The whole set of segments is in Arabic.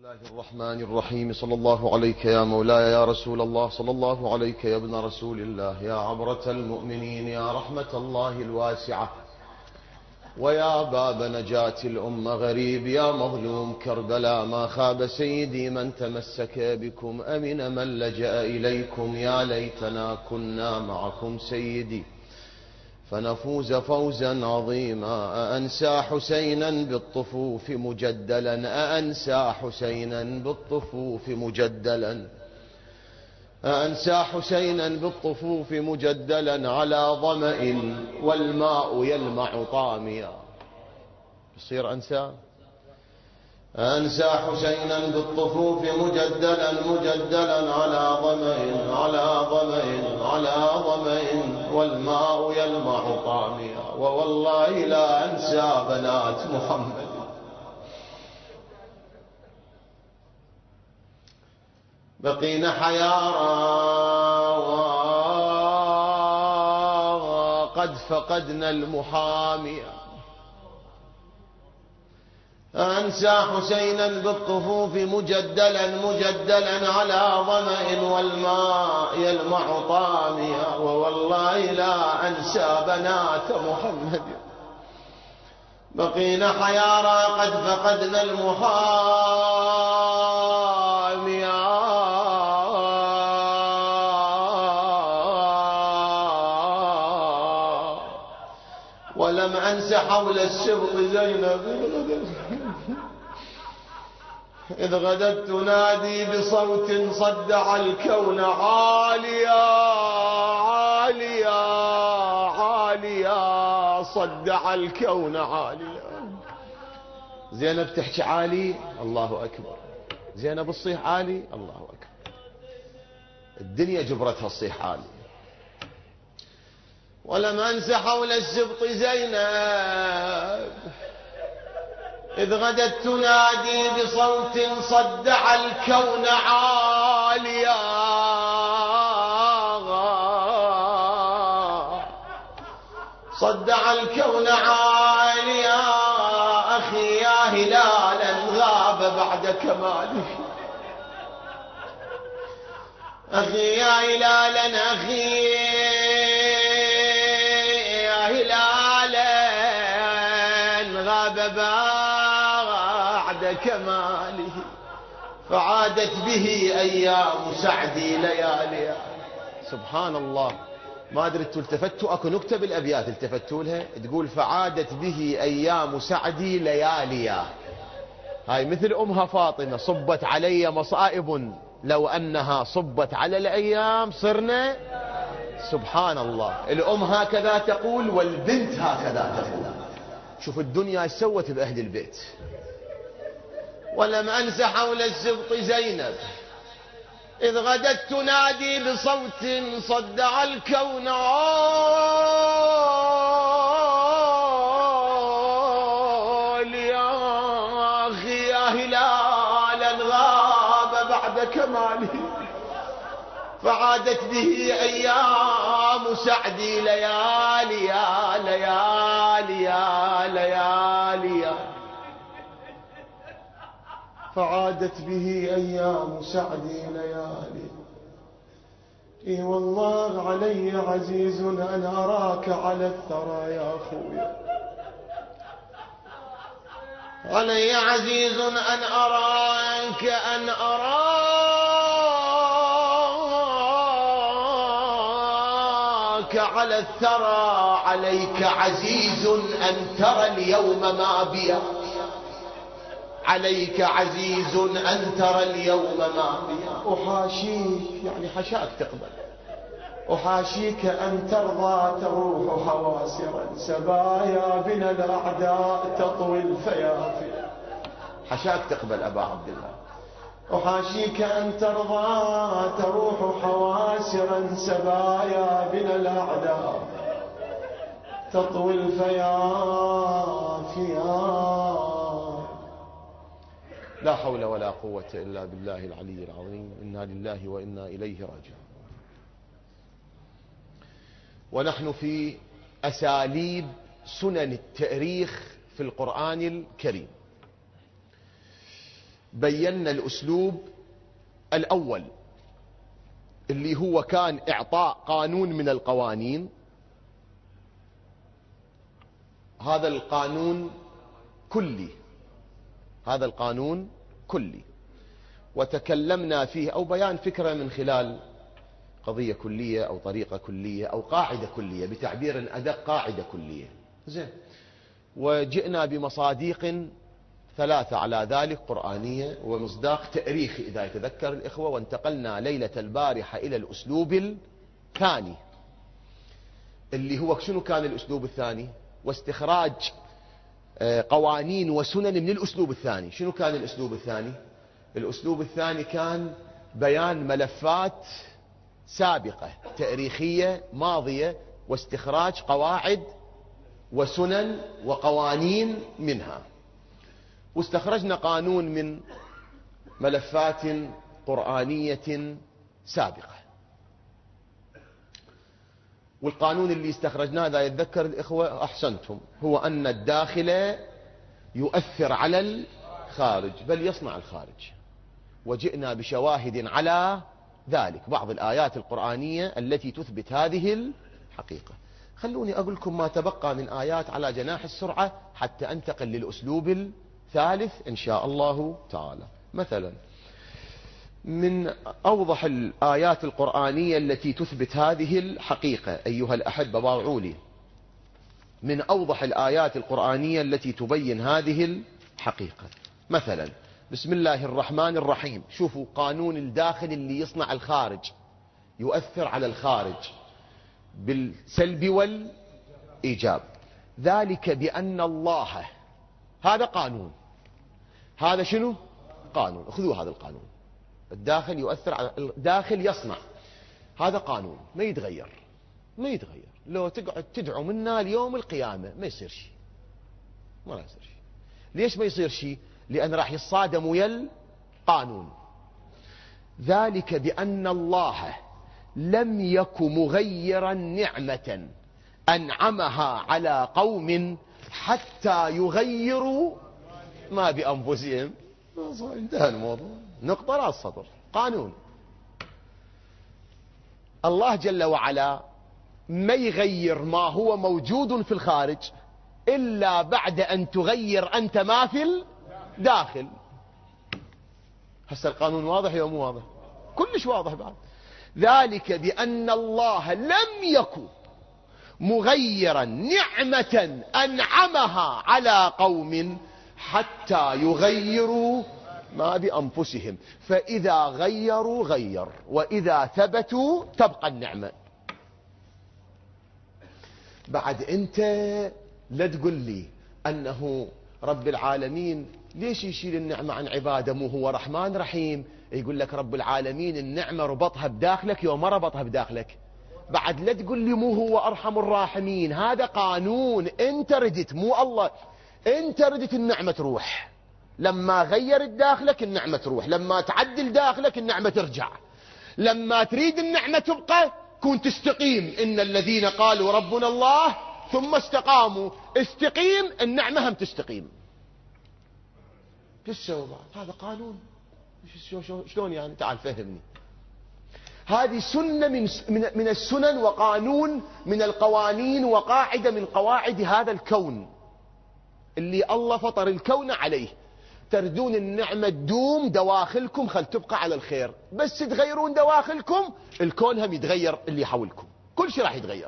الله الرحمن الرحيم. صلى الله عليك يا مولاي يا رسول الله، صلى الله عليك يا ابن رسول الله، يا عبرة المؤمنين، يا رحمة الله الواسعة، ويا باب نجاة الأمة غريب، يا مظلوم كربلاء. ما خاب سيدي من تمسك بكم، أمن من لجأ إليكم. يا ليتنا كنا معكم سيدي فنفوز فوزا عظيما. أأنسى حسينا بالطفوف مجدلا، أأنسى حسينا بالطفوف مجدلا، أأنسى حسينا بالطفوف مجدلا، على ظمأ والماء يلمع طاميا. يصير أنسى حسينا بالطفوف مجدلا مجدلا، على ظمأ على ظمأ على ظمأ والماء يلمع طاميا. ووالله لا أنسى بنات محمد. بقينا حيارى وقد فقدنا المحامية. أنسى حسينا بالطفوف مجدلا مجدلا، على ظمأ والماء يلمع طاميا. ووالله لا أنسى بنات محمد. بقينا حيارى قد فقدنا المحامية، ولم أنس حول السبط زينب إذ غدت تنادي بصوت صدع الكون عاليا عاليا عاليا، صدع الكون عاليا. زينب تحكي عالي، الله أكبر. زينب الصيح عالي، الله أكبر. الدنيا جبرتها الصيح عالي. ولم أنس حول السبط زينب إذ غدت تنادي بصوت صدع الكون عاليا، صدع الكون عاليا. أخي يا هلالا غاب بعد كماله، أخي يا هلالا، أخي يا هلالا غاب بعد كماله، فعادت به أيام سعدي لياليا. سبحان الله. ما أدري انتوا التفتوا، أكو نكتة بالأبيات التفتوا لها، تقول فعادت به أيام سعدي لياليا. هاي مثل أمها فاطمة، صبت علي مصائب لو أنها صبت على الأيام صرنا. سبحان الله. الأم هكذا تقول والبنت هكذا تقول. شوف الدنيا سوت بأهل البيت. ولم أنس حول السبط زينب إذ غدت تنادي بصوت صدع الكون عاليا. أخي يا هلالا غاب بعد كماله، فعادت به أيام سعدي لياليا لياليا لياليا. فعادت به أيام سعدي ليالي. إي والله علي عزيز أن أراك على الثرى يا أخويا، علي عزيز أن أراك على الثرى. عليك عزيز أن ترى اليوم ما بيا، عليك عزيز أن ترى اليوم ما بيا. أحاشيك يعني حشاك تقبل، أحاشيك أن ترضى تروح حواسرا سبايا بنا الأعداء تطوي الفيافي. حشاك تقبل أبا عبد الله. أحاشيك أن ترضى تروح حواسرا سبايا بنا الأعداء تطوي الفيافي. لا حول ولا قوة إلا بالله العلي العظيم. إنا لله وإنا إليه راجعون. ونحن في أساليب سنن التاريخ في القرآن الكريم. بينا الأسلوب الأول اللي هو كان إعطاء قانون من القوانين. هذا القانون كلي، هذا القانون كلي، وتكلمنا فيه أو بيان فكرة من خلال قضية كلية أو طريقة كلية أو قاعدة كلية، بتعبير أدق قاعدة كلية. زين، وجئنا بمصاديق ثلاثة على ذلك، قرآنية ومصداق تاريخي إذا يتذكر الإخوة، وانتقلنا ليلة البارحة إلى الأسلوب الثاني اللي هو شنو كان الأسلوب الثاني؟ واستخراج قوانين وسنن من الأسلوب الثاني. شنو كان الأسلوب الثاني؟ الأسلوب الثاني كان بيان ملفات سابقة تاريخية ماضية واستخراج قواعد وسنن وقوانين منها. واستخرجنا قانون من ملفات قرآنية سابقة، والقانون اللي استخرجناه إذا يتذكر الإخوة أحسنتم هو أن الداخل يؤثر على الخارج بل يصنع الخارج، وجئنا بشواهد على ذلك، بعض الآيات القرآنية التي تثبت هذه الحقيقة. خلوني أقول لكم ما تبقى من آيات على جناح السرعة حتى أنتقل للأسلوب الثالث إن شاء الله تعالى. مثلا من أوضح الآيات القرآنية التي تثبت هذه الحقيقة أيها الأحبة باوعوا لي، من أوضح الآيات القرآنية التي تبين هذه الحقيقة مثلا بسم الله الرحمن الرحيم. شوفوا قانون الداخل اللي يصنع الخارج، يؤثر على الخارج بالسلب والإيجاب. ذلك بأن الله، هذا قانون، هذا شنو؟ قانون. خذوا هذا القانون، الداخل يؤثر على الداخل يصنع، هذا قانون ما يتغير، ما يتغير. لو تقعد تدعو منا اليوم القيامة ما يصير شيء، ما يصير شيء. ليش ما يصير شيء؟ لأن راح يصادم ويا القانون. ذلك بأن الله لم يك مغيرا نعمة أنعمها على قوم حتى يغيروا ما بأنفسهم. انتهى الموضوع، نقطة راس سطر. قانون الله جل وعلا ما يغير ما هو موجود في الخارج إلا بعد أن تغير أنت ما في الداخل. هسه القانون واضح يا مو واضح؟ كلش واضح بعد. ذلك بأن الله لم يكن مغيرا نعمة أنعمها على قوم حتى يغيروا ما بأنفسهم، فإذا غيروا غير، وإذا ثبتوا تبقى النعمة. بعد أنت لا تقول لي أنه رب العالمين ليش يشيل النعمة عن عباده مو هو رحمن رحيم؟ يقول لك رب العالمين النعمة ربطها بداخلك يوم ما ربطها بداخلك. بعد لا تقول لي مو هو أرحم الراحمين، هذا قانون أنت ردت مو الله، أنت ردت النعمة تروح. لما غير داخلك النعمة تروح، لما تعدل داخلك النعمة ترجع، لما تريد النعمة تبقى كون تستقيم. إن الذين قالوا ربنا الله ثم استقاموا، استقيم النعمة هم تستقيم. شو تسوي بعد؟ هذا قانون. شلون يعني؟ تعال فهمني. هذه سنة من السنن، وقانون من القوانين، وقاعدة من قواعد هذا الكون اللي الله فطر الكون عليه. تردون النعمة تدوم دواخلكم، خل تبقى على الخير. بس تغيرون دواخلكم الكون هم يتغير، اللي حولكم كل شيء راح يتغير.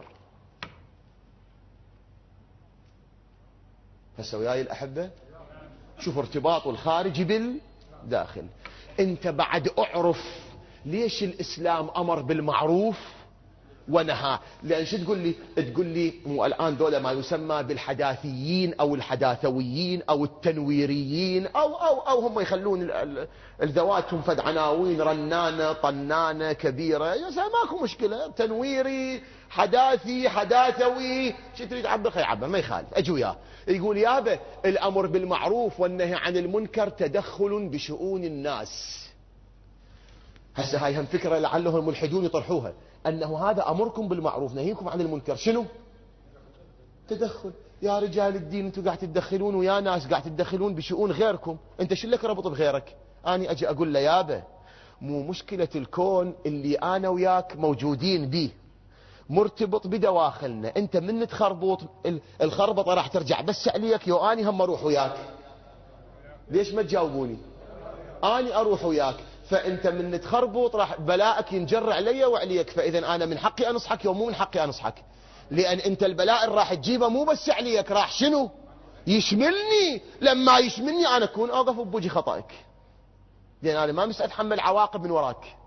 هسه وياي الأحبة شوف ارتباط الخارج بالداخل. انت بعد اعرف ليش الإسلام أمر بالمعروف ونهى. لأن شو تقول لي؟ تقول لي مو الآن دولة ما يسمى بالحداثيين أو الحداثويين أو التنويريين أو هم يخلون الذواتهم فد عناوين رنانة طنانة كبيرة. يا سلام ماكو مشكلة، تنويري حداثي حداثوي شو تريد عبر خي عبر ما يخالف. أجي وياه يقول يابا الأمر بالمعروف والنهي عن المنكر تدخل بشؤون الناس. هسه هاي هم فكرة لعلهم الملحدون يطرحوها، أنه هذا أمركم بالمعروف نهيكم عن المنكر شنو؟ تدخل. يا رجال الدين انتم قاعد تتدخلون ويا ناس قاعد تتدخلون بشؤون غيركم، انت شو لك ربط بغيرك؟ أنا أجي أقول له يابا مو مشكلة الكون اللي أنا وياك موجودين به مرتبط بدواخلنا، أنت من تخربط الخربطة راح ترجع بس عليك يو أني هم أروح وياك. ليش ما تجاوبوني؟ أني أروح وياك، فأنت من تخربط راح بلاءك ينجر علي وعليك، فإذا أنا من حقي أنصحك يوم مو من حقي أنصحك، لأن أنت البلاء اللي راح تجيبه مو بس عليك، راح شنو؟ يشملني. لما يشملني أنا أكون أوقف بوجه خطأك، لأن أنا ما مستحمل عواقب من وراك.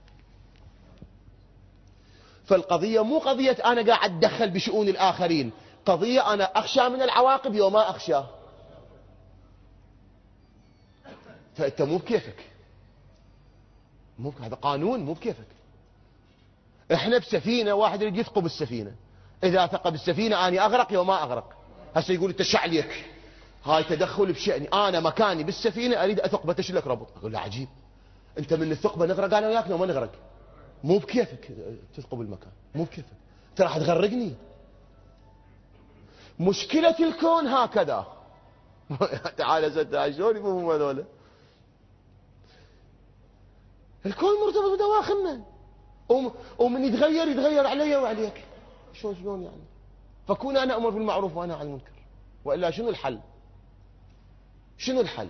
فالقضية مو قضية أنا قاعد أتدخل بشؤون الآخرين، قضية أنا أخشى من العواقب يوم ما أخشى. فأنت مو بكيفك، هذا قانون مو بكيفك. احنا بسفينة، واحد يريد يثقب السفينة، إذا ثقب السفينة أنا أغرق يوم ما أغرق. هسه يقول أنت شعليك، هاي تدخل بشأني، أنا مكاني بالسفينة أريد أثقبه تشلك ربط. أقول له عجيب، أنت من الثقبة نغرق أنا وياك وما نغرق، مو بكيفك تثقب المكان، مو بكيفك، أنت راح تغرقني. مشكلة الكون هكذا. تعال ستة شلون يفهمون هذول؟ الكون مرتبط بدواخلنا، ومن يتغير علي وعليك. شلون يعني؟ فكون أنا أمر بالمعروف وأنا عن المنكر، وإلا شنو الحل؟ شنو الحل؟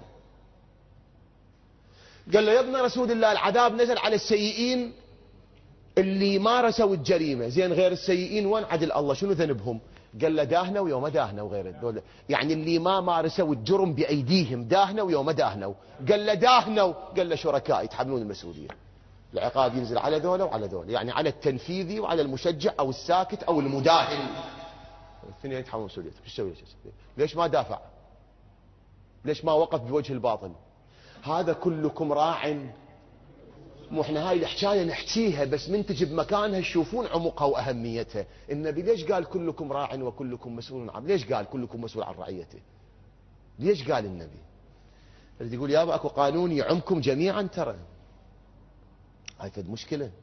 قال له يا ابن رسول الله العذاب نزل على السيئين اللي مارسوا الجريمة، زين غير السيئين وين عدل الله شنو ذنبهم؟ قال له داهنوا ويوم داهنوا غير الدولة، يعني اللي ما مارسوا الجرم بأيديهم داهنوا ويوم داهنوا. قال له داهنوا، قال له شركاء يتحملون المسؤولية، العقاب ينزل على ذولا وعلى ذولا، يعني على التنفيذي وعلى المشجع أو الساكت أو المداهن، الاثنين يتحملون مسؤوليته. ايش يسوي؟ ليش ما دافع؟ ليش ما وقف بوجه الباطل؟ هذا كلكم راع. مو احنا هاي الحكايه نحكيها بس من تجي بمكانها يشوفون عمقها واهميتها. النبي ليش قال كلكم راع وكلكم مسؤول عن؟ ليش قال كلكم مسؤول عن رعيته؟ ليش قال النبي؟ اللي يقول يابا اكو قانون يعمكم جميعا، ترى هاي فد مشكله.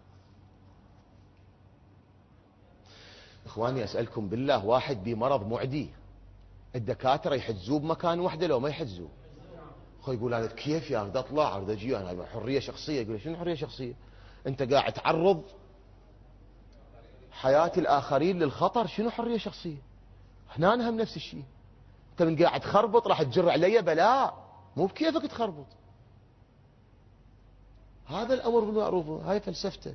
اخواني اسالكم بالله، واحد بمرض معدي الدكاتره يحجزوه بمكان وحده لو ما يحجزوه؟ اخوي يقول انا كيف يا اريد اطلع اريد اجي انا حريه شخصيه. يقول شنو حريه شخصيه؟ انت قاعد تعرض حياه الاخرين للخطر، شنو حريه شخصيه؟ هنا هم نفس الشيء، انت من قاعد تخربط راح تجر علي بلاء، مو بكيفك تخربط. هذا الامر بالمعروف، هاي فلسفته.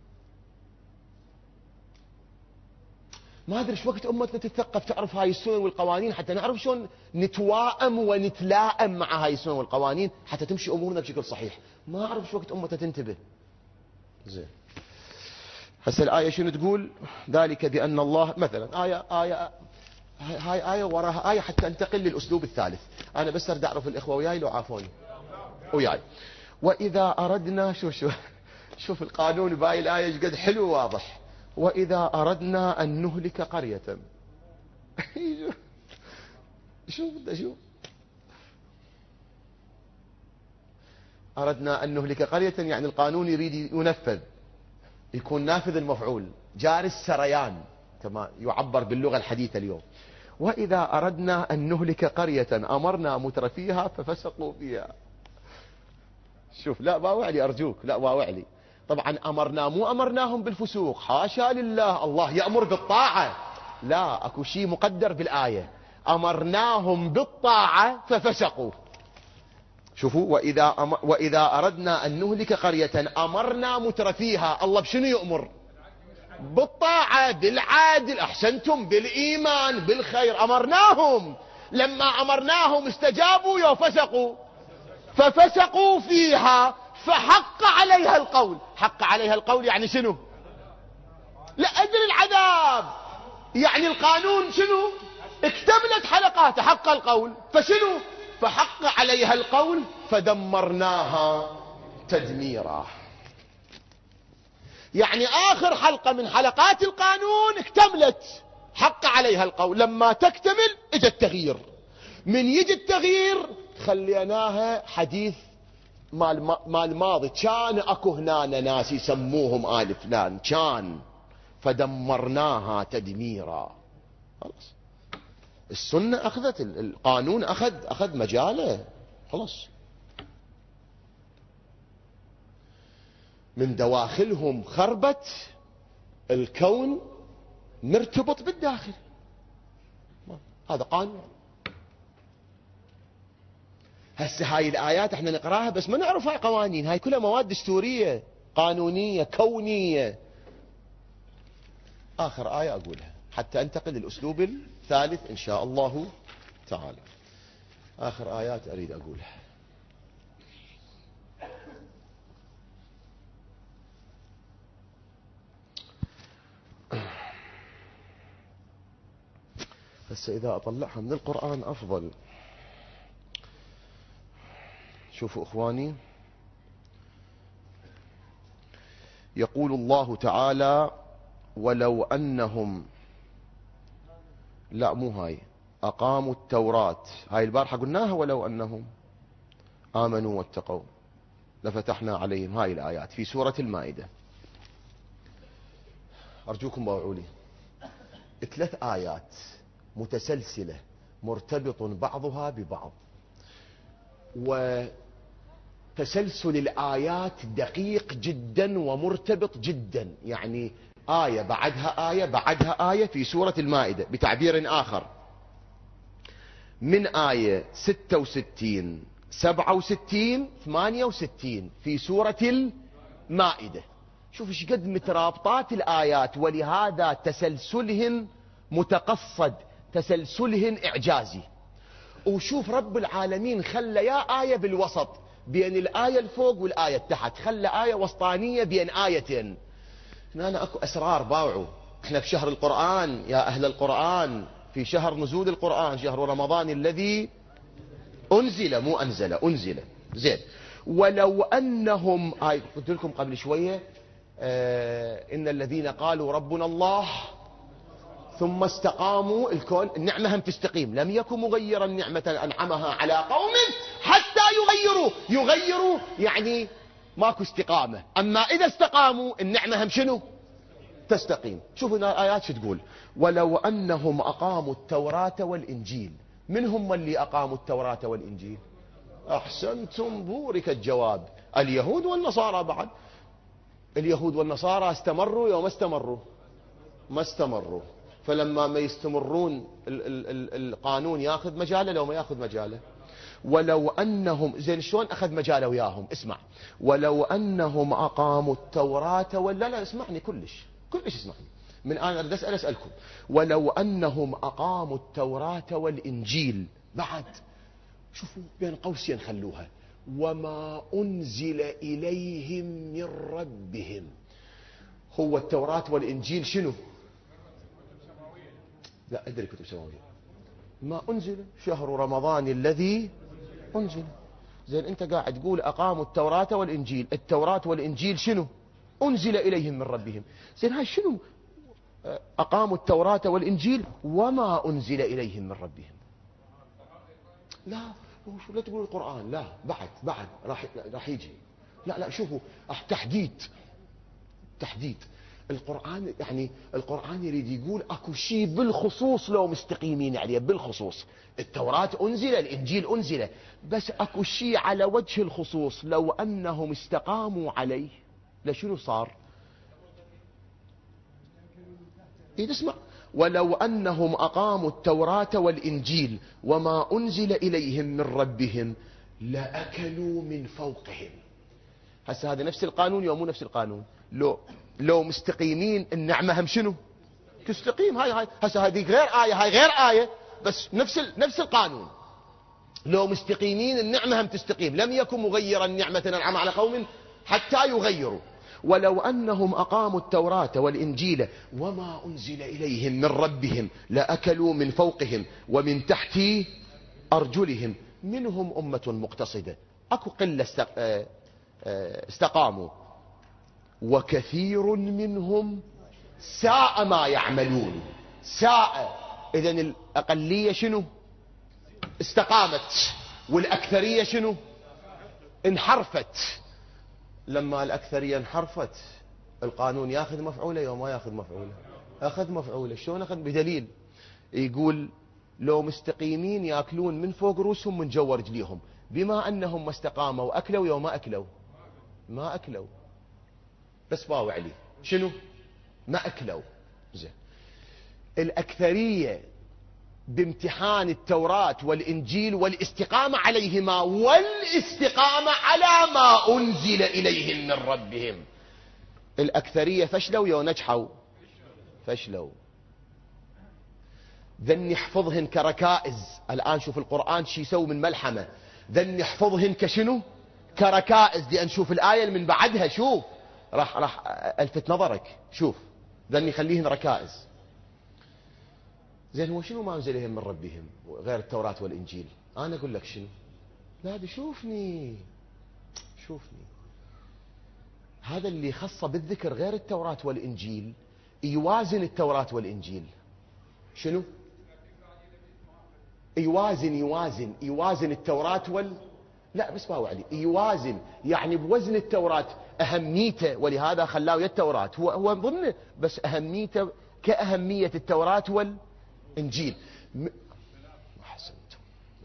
ما ادري ايش وقت امتنا تتثقف تعرف هاي السنن والقوانين، حتى نعرف شلون نتواءم ونتلائم مع هاي السنن والقوانين حتى تمشي امورنا بشكل صحيح. ما اعرف ايش وقت امتنا تنتبه. زين هسه الايه شنو تقول؟ ذلك بان الله مثلا ايه هاي ايه وراها ايه حتى انتقل للاسلوب الثالث. انا بس اريد اعرف الاخوه وياي لو عافوني وياي. واذا اردنا شوف القانون باي الايه ايش قد حلو واضح. وإذا أردنا أن نهلك قرية شوف أردنا أن نهلك قرية، يعني القانون يريد ينفذ، يكون نافذ المفعول، جار السريان كما يعبر باللغة الحديثة اليوم. وإذا أردنا أن نهلك قرية أمرنا مترفيها ففسقوا فيها. شوف لا باوعلي أرجوك، لا باوعلي. طبعا أمرنا مو أمرناهم بالفسوق، حاشا لله، الله يأمر بالطاعة، لا أكو شيء مقدر بالآية، أمرناهم بالطاعة ففسقوا. شوفوا وإذا أردنا أن نهلك قرية أمرنا مترفيها، الله بشنو يأمر؟ بالطاعة بالعدل، أحسنتم، بالإيمان بالخير، أمرناهم. لما أمرناهم استجابوا يفسقوا، ففسقوا فيها فحق عليها القول. حق عليها القول يعني شنو؟ لأجل العذاب، يعني القانون شنو؟ اكتملت حلقاته، حق القول، فشنو؟ فحق عليها القول فدمرناها تدميرا. يعني آخر حلقة من حلقات القانون اكتملت، حق عليها القول. لما تكتمل اجى التغيير، من يجي التغيير خليناها حديث مال ماضي. كان اكو هنا ناس يسموهم آل فلان، كان فدمرناها تدميرا. خلاص السنة اخذت القانون، اخذ مجاله، خلاص من دواخلهم خربت، الكون مرتبط بالداخل، هذا قانون. هسه هاي الآيات احنا نقراها بس ما نعرف هاي قوانين، هاي كلها مواد دستورية قانونية كونية. آخر آية أقولها حتى أنتقل للأسلوب الثالث إن شاء الله تعالى. آخر آيات أريد أقولها. هسه إذا أطلعها من القرآن أفضل. شوفوا إخواني، يقول الله تعالى: ولو أنهم، لا مو هاي، أقاموا التوراة، هاي البارحة قلناها، ولو أنهم آمنوا واتقوا لفتحنا عليهم، هاي الآيات في سورة المائدة. أرجوكم باوعوا لي 3 آيات متسلسلة مرتبط بعضها ببعض، وتسلسل الآيات دقيق جدا ومرتبط جدا، يعني آية بعدها آية بعدها آية في سورة المائدة. بتعبير آخر، من آية 66 67 68 في سورة المائدة. شوف ايش قد مترابطات الآيات، ولهذا تسلسلهن متقصد، تسلسلهن إعجازي. وشوف رب العالمين خلى يا آية بالوسط بين الآية الفوق والآية التحت، خلى آية وسطانية بين آيتين. هنا أكو أسرار باوعوا. احنا في شهر القرآن يا أهل القرآن، في شهر نزول القرآن، شهر رمضان الذي أنزل، مو أنزل، أنزل. زين. ولو أنهم، هاي قلت لكم قبل شوية، إن الذين قالوا ربنا الله ثم استقاموا، الكون النعمة هم تستقيم، لم يكن مغيرا نعمة أنعمها على قوم حتى يغيروا يعني ماكو استقامة. أما إذا استقاموا النعمة هم شنو؟ تستقيم. شوفوا الآيات شو تقول: ولو أنهم أقاموا التوراة والإنجيل. من هم اللي أقاموا التوراة والإنجيل؟ أحسنتم، بورك الجواب. اليهود والنصارى. بعد اليهود والنصارى استمروا يوم استمروا؟ ما استمروا. فلما ما يستمرون القانون ياخذ مجاله لو ما ياخذ مجاله. ولو أنهم، زين شلون أخذ مجاله وياهم؟ اسمع: ولو أنهم أقاموا التوراة لا اسمعني كلش اسمعني، من أنا أريد أسألكم. ولو أنهم أقاموا التوراة والإنجيل، بعد شوفوا بين قوسين خلوها، وما أنزل إليهم من ربهم. هو التوراة والإنجيل شنو؟ لا أدري كتب سماوية. ما أنزل شهر رمضان الذي أنزل. زين أنت قاعد تقول أقاموا التوراة والإنجيل، التوراة والإنجيل شنو؟ أنزل إليهم من ربهم. زين هاي شنو؟ أقاموا التوراة والإنجيل وما أنزل إليهم من ربهم. لا شو لا تقول القرآن، لا بعد راح يجي. لا شوفوا تحديد القرآن، يعني القرآن يريد يقول اكو شيء بالخصوص لو مستقيمين عليه بالخصوص. التوراة أنزل، الإنجيل أنزل، بس اكو شيء على وجه الخصوص لو أنهم استقاموا عليه لشنو صار؟ تسمع: ولو أنهم أقاموا التوراة والإنجيل وما أنزل إليهم من ربهم لأكلوا من فوقهم. هسه هذا نفس القانون يوم مو نفس القانون؟ لو مستقيمين النعمة هم شنو؟ تستقيم. هاي هسه هذه غير آية، هاي غير آية، بس نفس القانون. لو مستقيمين النعمة هم تستقيم، لم يكن مغيرا نعمة أنعم على قوم حتى يغيروا. ولو أنهم أقاموا التوراة والإنجيل وما أنزل إليهم من ربهم لأكلوا من فوقهم ومن تحت أرجلهم منهم أمة مقتصدة، أكو قلة استقاموا، وكثير منهم ساء ما يعملون. ساء، إذن الأقلية شنو؟ استقامت، والأكثرية شنو؟ انحرفت. لما الأكثرية انحرفت القانون ياخذ مفعولة يوم ما ياخذ مفعولة؟ أخذ مفعولة. شلون أخذ؟ بدليل يقول: لو مستقيمين يأكلون من فوق رؤوسهم من جوا رجليهم، بما أنهم ما استقاموا أكلوا يوم ما أكلوا؟ ما أكلوا. بس باوع لي شنو؟ ما أكلوا. زين، الأكثرية بامتحان التوراة والإنجيل والاستقامة عليهما والاستقامة على ما أنزل إليهم من ربهم، الأكثرية فشلوا يو نجحوا؟ فشلوا. ذن يحفظهن كركائز. الآن شوف القرآن شي يسوي من ملحمة، ذن يحفظهن كشنو؟ كركائز. لأن شوف الآية من بعدها، شوف راح ألفت نظرك، شوف ذن يخليهن ركائز. زين، هو شنو ما أنزلهم من ربهم غير التوراة والإنجيل؟ أنا أقول لك شنو. لا شوفني هذا اللي خصه بالذكر غير التوراة والإنجيل يوازن التوراة والإنجيل. شنو؟ يوازن التوراة لا بس باو علي، يوازن يعني بوزن التوراة أهميته، ولهذا خلاه التوراة هو ضمنه، بس أهميته كأهمية التوراة والإنجيل. أحسنتم.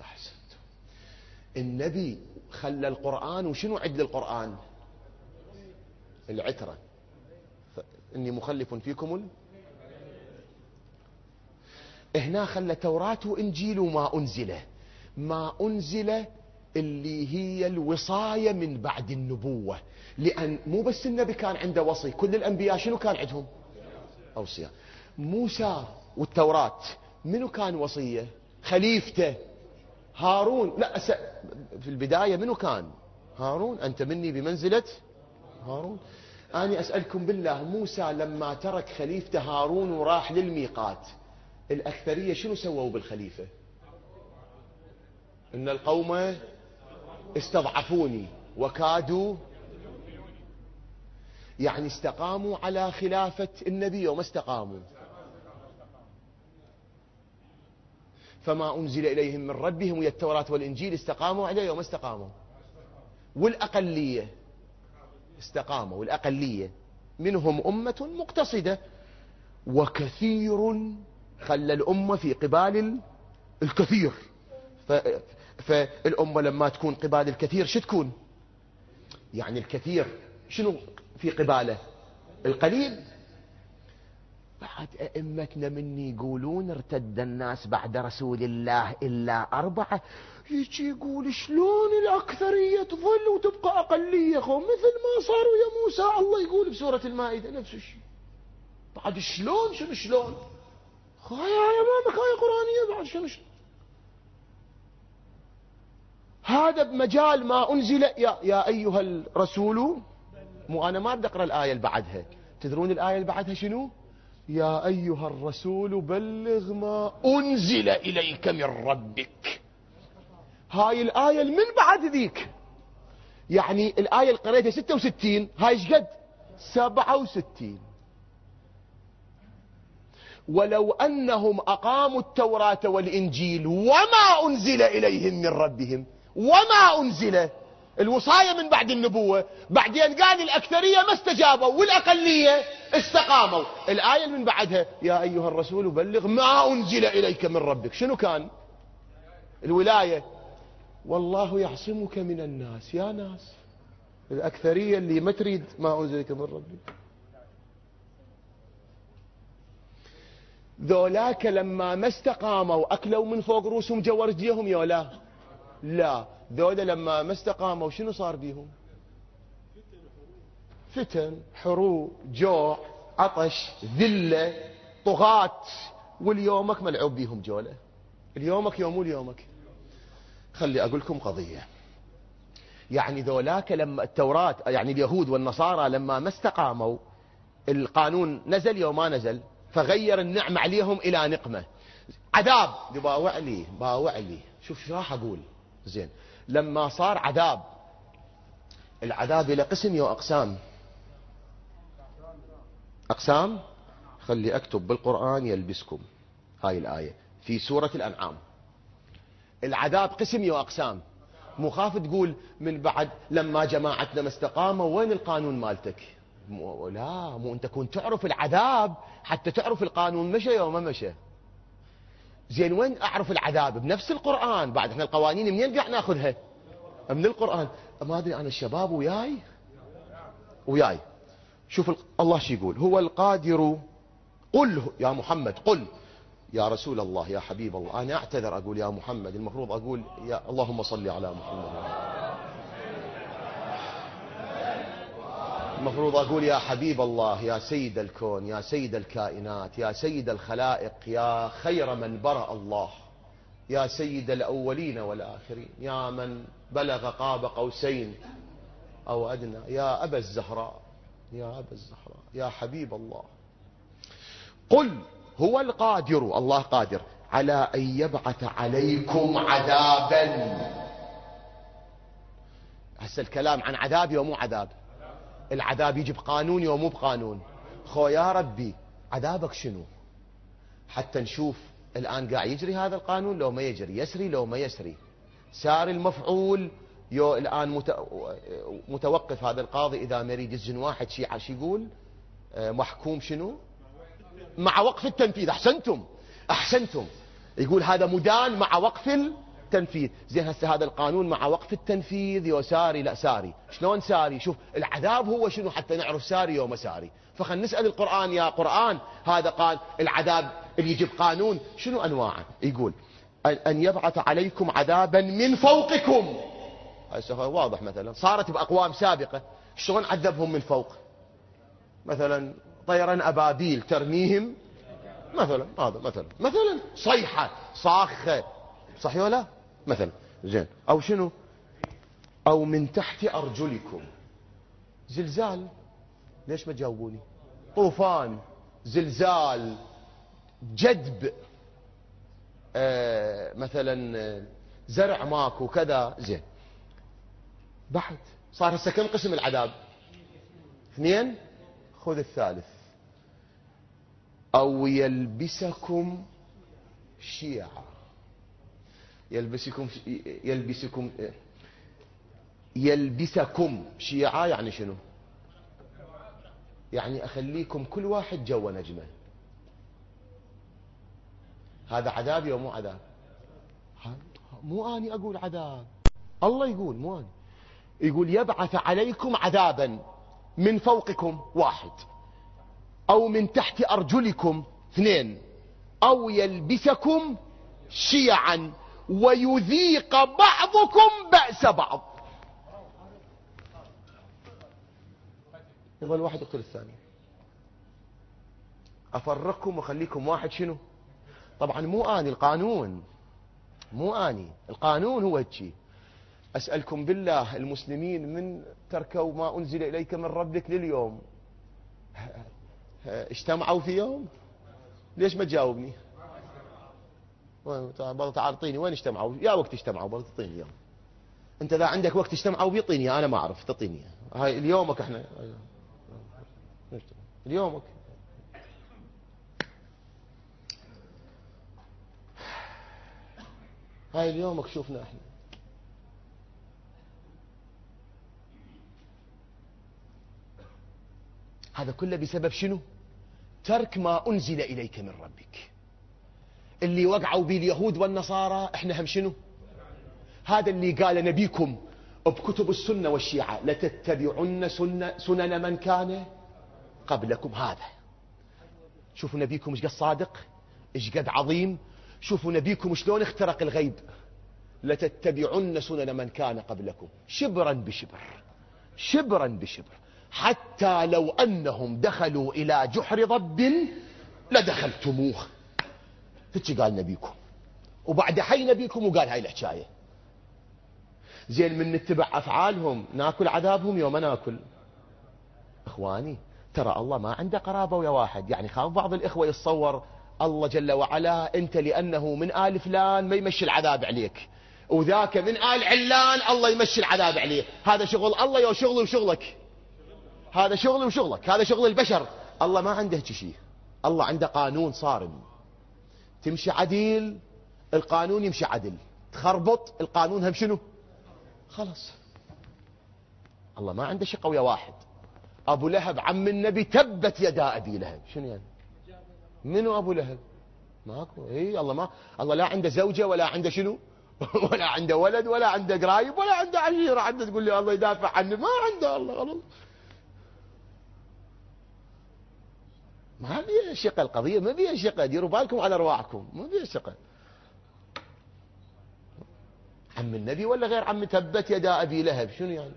النبي خلى القرآن وشنو عد القرآن؟ العترة. إني مخلف فيكم هنا خلى توراة وإنجيل ما أنزل اللي هي الوصاية من بعد النبوة. لأن مو بس النبي كان عنده وصي، كل الأنبياء شنو كان عندهم؟ أوصياء. موسى والتوراة منو كان وصية؟ خليفته هارون. لا في البداية منو كان؟ هارون. أنت مني بمنزلة هارون. أنا أسألكم بالله، موسى لما ترك خليفته هارون وراح للميقات، الأكثرية شنو سووا بالخليفة؟ إن القوم استضعفوني وكادوا، يعني استقاموا على خلافة النبي وما استقاموا. فما أنزل إليهم من ربهم وهي التوراة والإنجيل استقاموا عليه وما استقاموا. والأقلية استقاموا، والأقلية منهم أمة مقتصدة، وكثير خلى الأمة في قبال الكثير. فالأمة لما تكون قبال الكثير شو تكون؟ يعني الكثير شنو في قباله؟ القليل. بعد أئمتنا مني يقولون ارتد الناس بعد رسول الله إلا 4. يجي يقول شلون الأكثرية تظل وتبقى أقلية؟ مثل ما صاروا يا موسى. الله يقول بسورة المائدة نفس الشيء. بعد شلون؟ شلون؟ خايا أمامك آية قرآنية بعد شنو؟ هذا بمجال ما أنزل يا أيها الرسول. مو أنا ما بدي أقرأ الآية اللي بعدها. تدرون الآية اللي بعدها شنو؟ يا أيها الرسول بلغ ما أنزل إليك من ربك. هاي الآية من بعد ذيك، يعني الآية اللي قريتها 66، هاي ايش قد؟ 67. ولو أنهم أقاموا التوراة والإنجيل وما أنزل إليهم من ربهم، وما أنزل الوصاية من بعد النبوة، بعدين قال الأكثرية ما استجابوا والأقلية استقاموا. الآية من بعدها يا أيها الرسول بلغ ما أنزل إليك من ربك، شنو كان؟ الولاية. والله يعصمك من الناس. يا ناس الأكثرية اللي ما تريد ما أنزل إليك من ربك. ذولاك لما ما استقاموا أكلوا من فوق رؤوسهم جوا رجليهم يا لا ذولا لما ما استقاموا شنو صار بيهم؟ فتن، حروب، جوع، عطش، ذلة، طغاة. واليومك ملعوب بيهم جولة. اليومك يومو اليومك. خلي أقول لكم قضية. يعني ذولاك لما التوراة، يعني اليهود والنصارى لما ما استقاموا، القانون نزل يوم ما نزل، فغير النعمة عليهم إلى نقمة، عذاب. باوع لي شوف شو راح أقول. زين، لما صار عذاب، العذاب إلى قسم يا أقسام. خلي أكتب بالقرآن يلبسكم هاي الآية في سورة الأنعام. العذاب قسم يا أقسام. مو خاف تقول من بعد لما جماعتنا ما استقاموا وين القانون مالتك؟ لا، مو أنت كنت تعرف العذاب حتى تعرف القانون مشى يوم ما مشى. زين، وين أعرف العذاب؟ بنفس القرآن. بعد احنا القوانين منين قاعد ناخذها؟ من القرآن. ما أدري أنا الشباب وياي شوف الله شو يقول، هو القادر. قل يا محمد، قل يا رسول الله يا حبيب الله. أنا أعتذر أقول يا محمد، المفروض أقول يا اللهم صل على محمد. المفروض أقول يا حبيب الله، يا سيد الكون، يا سيد الكائنات، يا سيد الخلائق، يا خير من برأ الله، يا سيد الأولين والآخرين، يا من بلغ قاب قوسين أو أدنى، يا أبا الزهراء، يا أبا الزهراء، يا حبيب الله. قل هو القادر، الله قادر على أن يبعث عليكم عذابا. هسه الكلام عن عذابي ومو عذاب. العذاب يجي بقانوني ومو بقانون. خو يا ربي عذابك شنو؟ حتى نشوف الآن قاعد يجري هذا القانون لو ما يجري، يسري لو ما يسري، سار المفعول الآن متوقف هذا القاضي إذا ما يريد يسجن واحد شيعة شو يقول؟ محكوم شنو؟ مع وقف التنفيذ. أحسنتم. يقول هذا مدان مع وقف التنفيذ. زين هسه هذا القانون مع وقف التنفيذ يو ساري؟ لا ساري. شلون ساري؟ شوف العذاب هو شنو حتى نعرف ساري وما ساري. فخلنا نسأل القرآن، يا قرآن هذا قال العذاب اللي يجيب قانون شنو أنواعه؟ يقول أن يبعث عليكم عذابا من فوقكم. هسه واضح مثلا صارت بأقوام سابقة شلون عذبهم من فوق؟ مثلا طيرا أبابيل ترميهم مثلا، هذا مثلا صيحة صاخة، صحيح ولا مثلا؟ زين. أو شنو؟ أو من تحت أرجلكم. زلزال. ليش ما تجاوبوني؟ طوفان، زلزال، جدب، مثلا زرع ماكو كذا. زين بعد صار هسه كم قسم العذاب؟ 2. خذ الثالث. أو يلبسكم شيعا. يلبسكم شيعا يعني شنو؟ يعني أخليكم كل واحد جوا نجمة. هذا عذابي ومو عذاب؟ مو أني أقول عذاب، الله يقول مو أني. يقول يبعث عليكم عذابا من فوقكم 1، أو من تحت أرجلكم 2، أو يلبسكم شيعا ويذيق بعضكم بأس بعض. يظل واحد يقتل الثاني. أفرقكم وخليكم واحد شنو؟ طبعا مو أني، القانون مو أني، القانون هو هيك. أسألكم بالله المسلمين من تركوا ما أنزل إليك من ربك لليوم اجتمعوا في يوم؟ ليش ما تجاوبني؟ برضه تعطيني وين اجتمعوا؟ يا وقت اجتمعوا برضه تعطيني يوم. انت اذا عندك وقت اجتمعوا بيعطيني، انا ما اعرف، تعطيني هاي اليومك. احنا اليومك هاي اليومك شوفنا احنا. هذا كله بسبب شنو؟ ترك ما أنزل إليك من ربك. اللي وقعوا به اليهود والنصارى احنا هم شنو؟ هذا اللي قال نبيكم بكتب السنة والشيعة لتتبعن سنن من كان قبلكم. هذا شوفوا نبيكم ايش قد صادق، ايش قد عظيم. شوفوا نبيكم شلون اخترق الغيب. لتتبعن سنن من كان قبلكم شبرا بشبر، شبرا بشبر، حتى لو أنهم دخلوا إلى جحر ضب لدخلتموه. هيك قال نبيكم، وبعد حي نبيكم وقال هاي الحكاية. زين من نتبع أفعالهم ناكل عذابهم يوم ناكل. إخواني ترى الله ما عنده قرابة ويا واحد. يعني خاف بعض الإخوة يتصور الله جل وعلا أنت لأنه من آل فلان ما يمشي العذاب عليك، وذاك من آل علان الله يمشي العذاب عليه. هذا شغل الله يا شغلي وشغلك، هذا شغلي وشغلك، هذا شغل البشر. الله ما عنده شيء. الله عنده قانون صارم. تمشي عديل القانون يمشي عدل، تخربط القانون هم شنو؟ خلاص. الله ما عنده شقة ويا واحد. أبو لهب عم النبي تبت يدا أبي لهب. شنو يعني؟ منو أبو لهب؟ ماكو. اي الله لا عنده زوجة ولا عنده شنو ولا عنده ولد ولا عنده قرايب ولا عنده عشيرة عنده تقول لي الله يدافع عنه. ما عنده الله. غلط. ما فيها شقة القضية، ما فيها شقة، ديروا بالكم على أرواحكم، ما فيها شقة. عم النبي ولا غير عم؟ تبت يدا أبي لهب، شنو يعني؟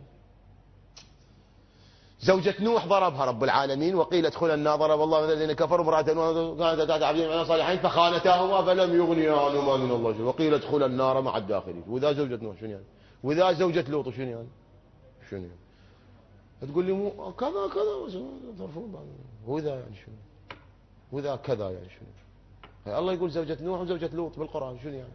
زوجة نوح ضربها رب العالمين وقيل ادخل النار، ضرب الله الذين كفروا امرأة كانت تحت عبدين من الصالحين فخانتاهما فلم يغنيا عنهما من الله شيئا وقيل ادخل النار مع الداخلين. وإذا زوجة نوح شنو يعني؟ وإذا زوجة لوط شنو يعني؟ شنو يعني؟ تقول لي مو كذا كذا ترفض، وإذا يعني شنو؟ وإذا كذا يعني شنو؟ الله يقول زوجة نوح وزوجة لوط بالقرآن، شنو يعني؟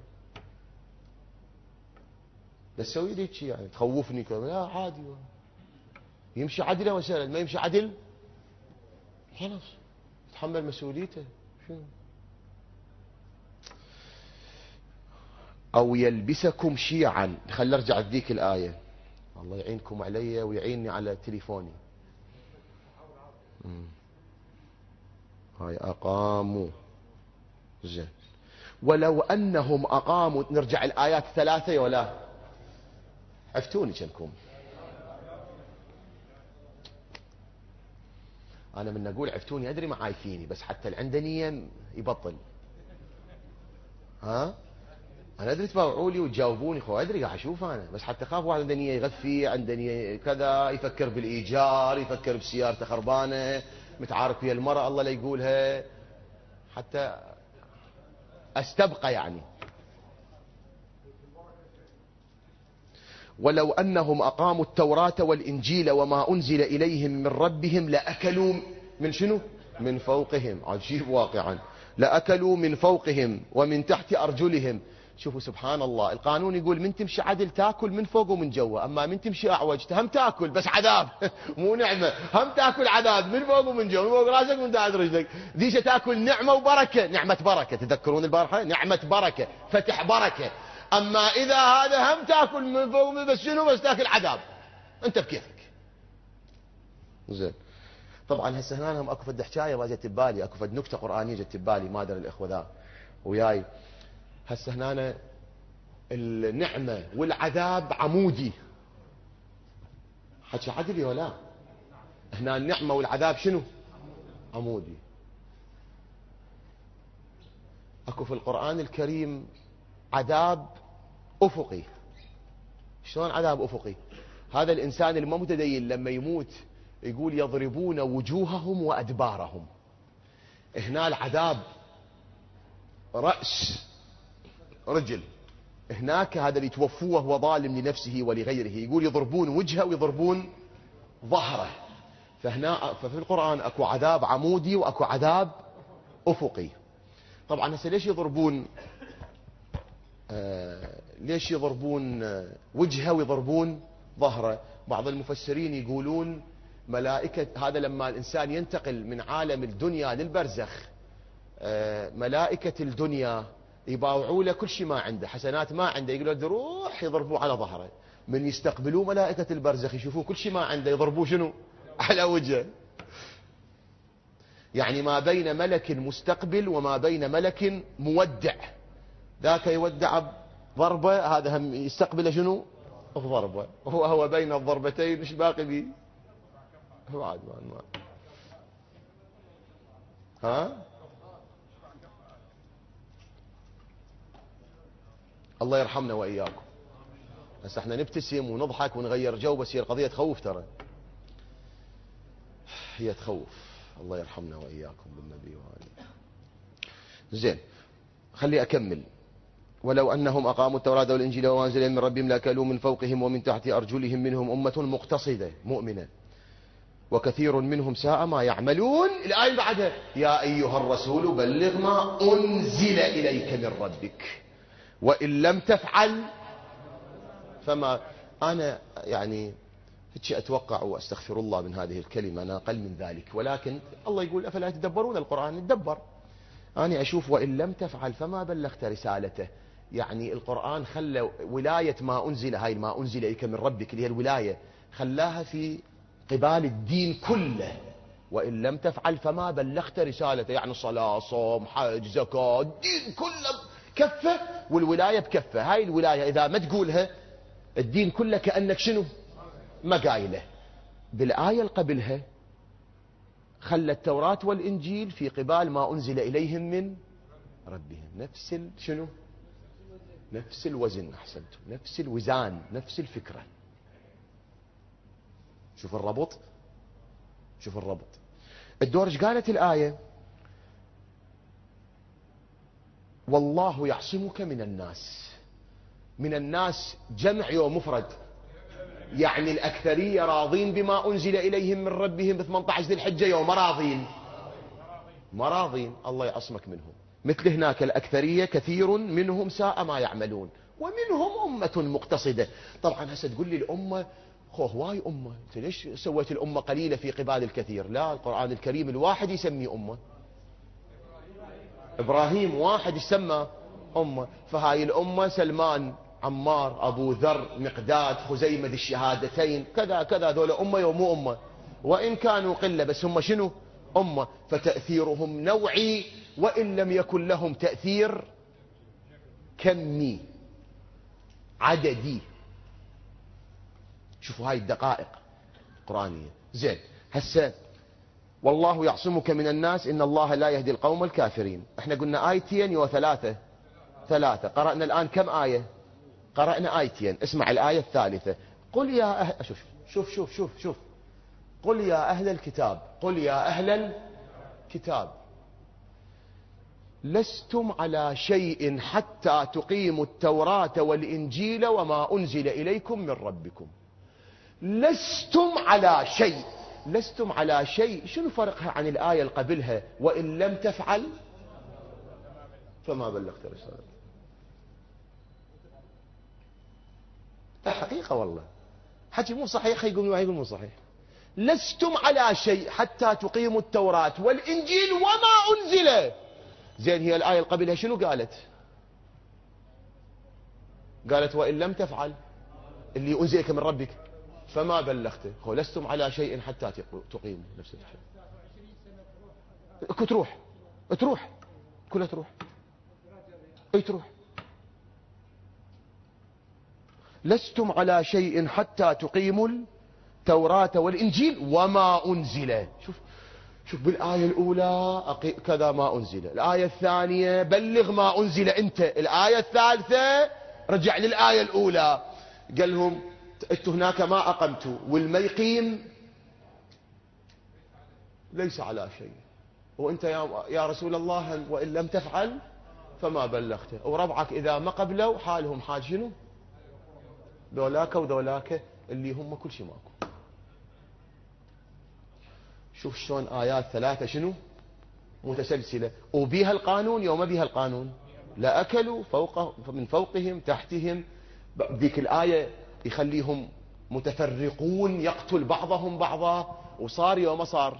بس سوي لي شيء يعني تخوفني كذا؟ لا عادي، يمشي عدل وسهلا، ما يمشي عدل خلاص يتحمل مسؤوليته. شنو؟ أو يلبسكم شيعا. خل ارجع ذيك الآية، الله يعينكم علي ويعيني على تليفوني. هاي أقاموا زين. ولو أنهم أقاموا، نرجع الآيات الثلاثة ولا عفتوني كنكم. أنا من أقول عفتوني أدري ما عايفيني، بس حتى اللي عنده نية يبطل. ها أنا أدري تباوعوا لي وتجاوبوني، خو أدري قاعد أشوف أنا، بس حتى خاف واحد عنده نية يغفي، عنده نية كذا، يفكر بالإيجار، يفكر بسيارته خربانة، متعارك ويا المرأة الله لا يقولها، حتى أستبقى يعني. ولو أنهم أقاموا التوراة والإنجيل وما أنزل إليهم من ربهم لأكلوا من شنو؟ من فوقهم. عجيب واقعا. لأكلوا من فوقهم ومن تحت أرجلهم. شوفوا سبحان الله، القانون يقول من تمشي عدل تاكل من فوق ومن جوا، أما من تمشي أعوج هم تاكل بس عذاب مو نعمة، هم تاكل عذاب من فوق ومن جوا، من فوق راسك ومن تحت رجلك. ذيش تاكل نعمة وبركة، نعمة بركة، تذكرون البارحة؟ نعمة بركة، فتح بركة. أما إذا هذا هم تاكل من فوق بس شنو؟ بس تاكل عذاب، أنت بكيفك. زين. طبعا هسه هنا هم اكو فد حكايه ما جت ببالي، اكو فد نكته قرانيه جت ببالي، ما ادري الاخوه ذا وياي. هسه هنا النعمه والعذاب عمودي، حكي عدل ولا؟ هنا النعمه والعذاب شنو؟ عمودي. اكو في القران الكريم عذاب افقي. شلون عذاب افقي؟ هذا الانسان اللي ما متدين لما يموت يقول يضربون وجوههم وأدبارهم. هنا العذاب رأس رجل، هناك هذا اللي يتوفوه وهو ظالم لنفسه ولغيره يقول يضربون وجهه ويضربون ظهره. فهنا ففي القرآن أكو عذاب عمودي وأكو عذاب أفقي. طبعا هسه ليش يضربون ليش يضربون وجهه ويضربون ظهره؟ بعض المفسرين يقولون ملائكة، هذا لما الإنسان ينتقل من عالم الدنيا للبرزخ، ملائكة الدنيا يباوعوا له كل شيء ما عنده، حسنات ما عنده، يقولوا له روح يضربوه على ظهره. من يستقبلوه ملائكة البرزخ يشوفوه كل شيء ما عنده يضربوه شنو؟ على وجهه. يعني ما بين ملك مستقبل وما بين ملك مودع، ذاك يودع ضربة، هذا هم يستقبل شنو؟ ضربة. هو بين الضربتين ايش باقي بيه؟ هو عاد ما ها؟ الله يرحمنا وإياكم. بس احنا نبتسم ونضحك ونغير جو، بس هي القضية تخوف ترى، هي تخوف. الله يرحمنا وإياكم بالنبي وآله. زين خلي أكمل. ولو أنهم أقاموا التوراة والإنجيل وما أنزل من ربهم لأكلوا من فوقهم ومن تحت أرجلهم منهم أمة مقتصدة مؤمنة وكثير منهم ساء ما يعملون. الآية بعدها يا أيها الرسول بلغ ما أنزل إليك من ربك وإن لم تفعل فما. أنا يعني أتوقع وأستغفر الله من هذه الكلمة، أنا أقل من ذلك، ولكن الله يقول أفلا يتدبرون القرآن؟ نتدبر. أنا أشوف وإن لم تفعل فما بلغت رسالته. يعني القرآن خلى ولاية ما أنزل، هاي ما أنزل إليك من ربك اللي هي الولاية، خلاها في قبال الدين كله. وإن لم تفعل فما بلغت رسالته، يعني صلاة صوم حج زكاة، الدين كله كفة والولاية بكفة. هاي الولاية إذا ما تقولها الدين كله كأنك شنو؟ ما قايله. بالآية اللي قبلها خلى التوراة والإنجيل في قبال ما أنزل إليهم من ربهم. نفس شنو؟ نفس الوزن. أحسنتم، نفس الوزان، نفس الفكرة. شوف الربط، شوف الربط. الدورج قالت الآية والله يعصمك من الناس. من الناس جمع يوم مفرد، يعني الأكثرية راضين بما أنزل إليهم من ربهم ب 18 ذي الحجة يوم راضين، مراضين، الله يعصمك منهم. مثل هناك الأكثرية كثير منهم ساء ما يعملون ومنهم أمة مقتصدة. طبعا هسه تقول لي الأمة هواي أمة، انت ليش سويت الأمة قليلة في قبال الكثير؟ لا، القرآن الكريم الواحد يسمي أمة. إبراهيم واحد يسمى أمة، فهاي الأمة سلمان، عمار، أبو ذر، مقداد، خزيمة ذي الشهادتين، كذا كذا، ذول أمة يومو أمة، وإن كانوا قلة بس هم شنو؟ أمة. فتأثيرهم نوعي وإن لم يكن لهم تأثير كمي عددي. شوفوا هاي الدقائق القرآنية. زين، هسه والله يعصمك من الناس إن الله لا يهدي القوم الكافرين. احنا قلنا آيتين وثلاثة، ثلاثة. قرأنا الآن كم آية؟ قرأنا آيتين. اسمع الآية الثالثة. قل يا شوف شوف شوف شوف شوف. قل يا أهل الكتاب، قل يا أهل الكتاب لستم على شيء حتى تقيموا التوراة والإنجيل وما أنزل إليكم من ربكم. لستم على شيء. لستم على شيء شنو فرقها عن الآية اللي قبلها وإن لم تفعل فما بلغت رسالة؟ حقيقة والله حكي مو صحيح، يقول مو صحيح. لستم على شيء حتى تقيموا التوراة والإنجيل وما أنزل. زين، هي الآية اللي قبلها شنو قالت؟ قالت وإن لم تفعل اللي أنزلك من ربك فما بلغته. هو لستم على شيء حتى تقيموا نفس الشيء. تروح كلها تروح، اي تروح. لستم على شيء حتى تقيموا التوراة والإنجيل وما أنزل. شوف بالآية الأولى كذا ما أنزل، الآية الثانية بلغ ما أنزل أنت، الآية الثالثة رجع للآية الأولى قال لهم أنتوا هناك ما أقمتوا، والما يقيم ليس على شيء، وأنت يا رسول الله وإن لم تفعل فما بلغته. وربعك إذا ما قبلوا حالهم حال شنو؟ ذولاك وذولاك اللي هم كل شيء ماكو. شوف شلون آيات ثلاثة شنو متسلسلة، وبيها القانون يوم بيها القانون لأكلوا من فوقهم تحتهم. ذيك الآية يخليهم متفرقون يقتل بعضهم بعضا، وصار يوم صار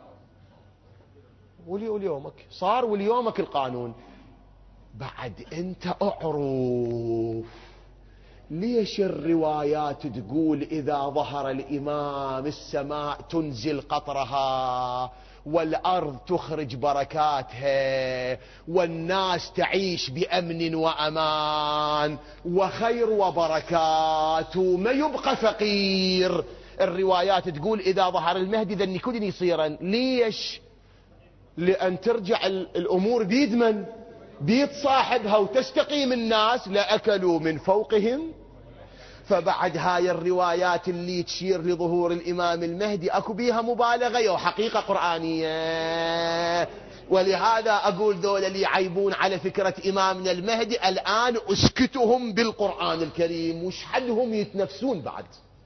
واليومك صار واليومك القانون. بعد انت اعرف ليش الروايات تقول إذا ظهر الإمام السماء تنزل قطرها والأرض تخرج بركاتها والناس تعيش بأمن وأمان وخير وبركات وما يبقى فقير. الروايات تقول إذا ظهر المهدي ذن كدن يصيرا. ليش؟ لأن ترجع الأمور بيد من؟ بيد صاحبها وتستقيم الناس لأكلوا من فوقهم. فبعد هاي الروايات اللي تشير لظهور الإمام المهدي أكو بيها مبالغة وحقيقة قرآنية. ولهذا أقول ذول اللي يعيبون على فكرة إمامنا المهدي الآن أسكتهم بالقرآن الكريم، وش حدهم يتنفسون بعد.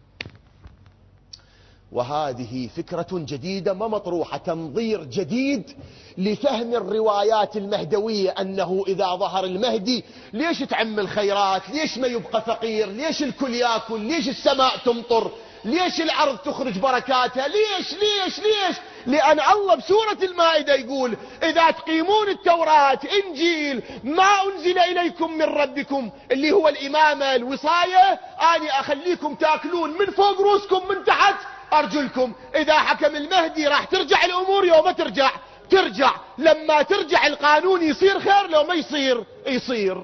وهذه فكرة جديدة ما مطروحة، تنظير جديد لفهم الروايات المهدوية أنه إذا ظهر المهدي ليش تعم الخيرات، ليش ما يبقى فقير، ليش الكل يأكل، ليش السماء تمطر، ليش الأرض تخرج بركاتها، ليش ليش ليش؟ لأن الله بسورة المائدة يقول إذا تقيمون التوراة إنجيل ما أنزل إليكم من ربكم اللي هو الإمامة الوصاية، أنا أخليكم تأكلون من فوق رؤوسكم من تحت أرجلكم. إذا حكم المهدي راح ترجع الأمور يوم ترجع لما ترجع القانون يصير خير، لو ما يصير.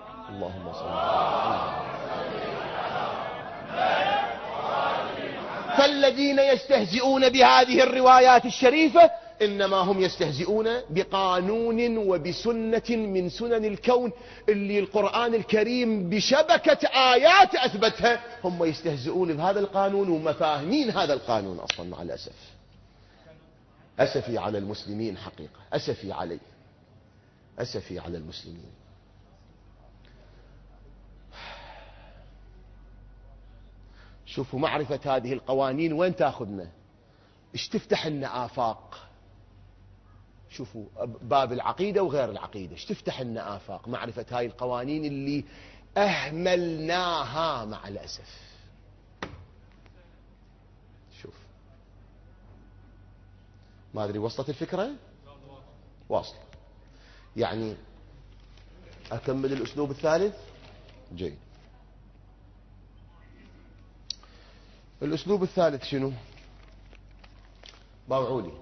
اللهم صل على فالذين يستهزئون بهذه الروايات الشريفة إنما هم يستهزئون بقانون وبسنة من سنن الكون اللي القرآن الكريم بشبكة آيات أثبتها. هم يستهزئون بهذا القانون ومفاهيم هذا القانون أصلا. مع الأسف، أسفي على المسلمين حقيقة، أسفي علي، أسفي على المسلمين. شوفوا معرفة هذه القوانين وين تأخذنا، ايش تفتح لنا آفاق. شوفوا باب العقيدة وغير العقيدة، ايش تفتح لنا آفاق معرفة هاي القوانين اللي أهملناها مع الأسف. شوف، ما أدري وصلت الفكرة؟ واصل. يعني أكمل الأسلوب الثالث. جيد. الأسلوب الثالث شنو؟ باوعوا لي.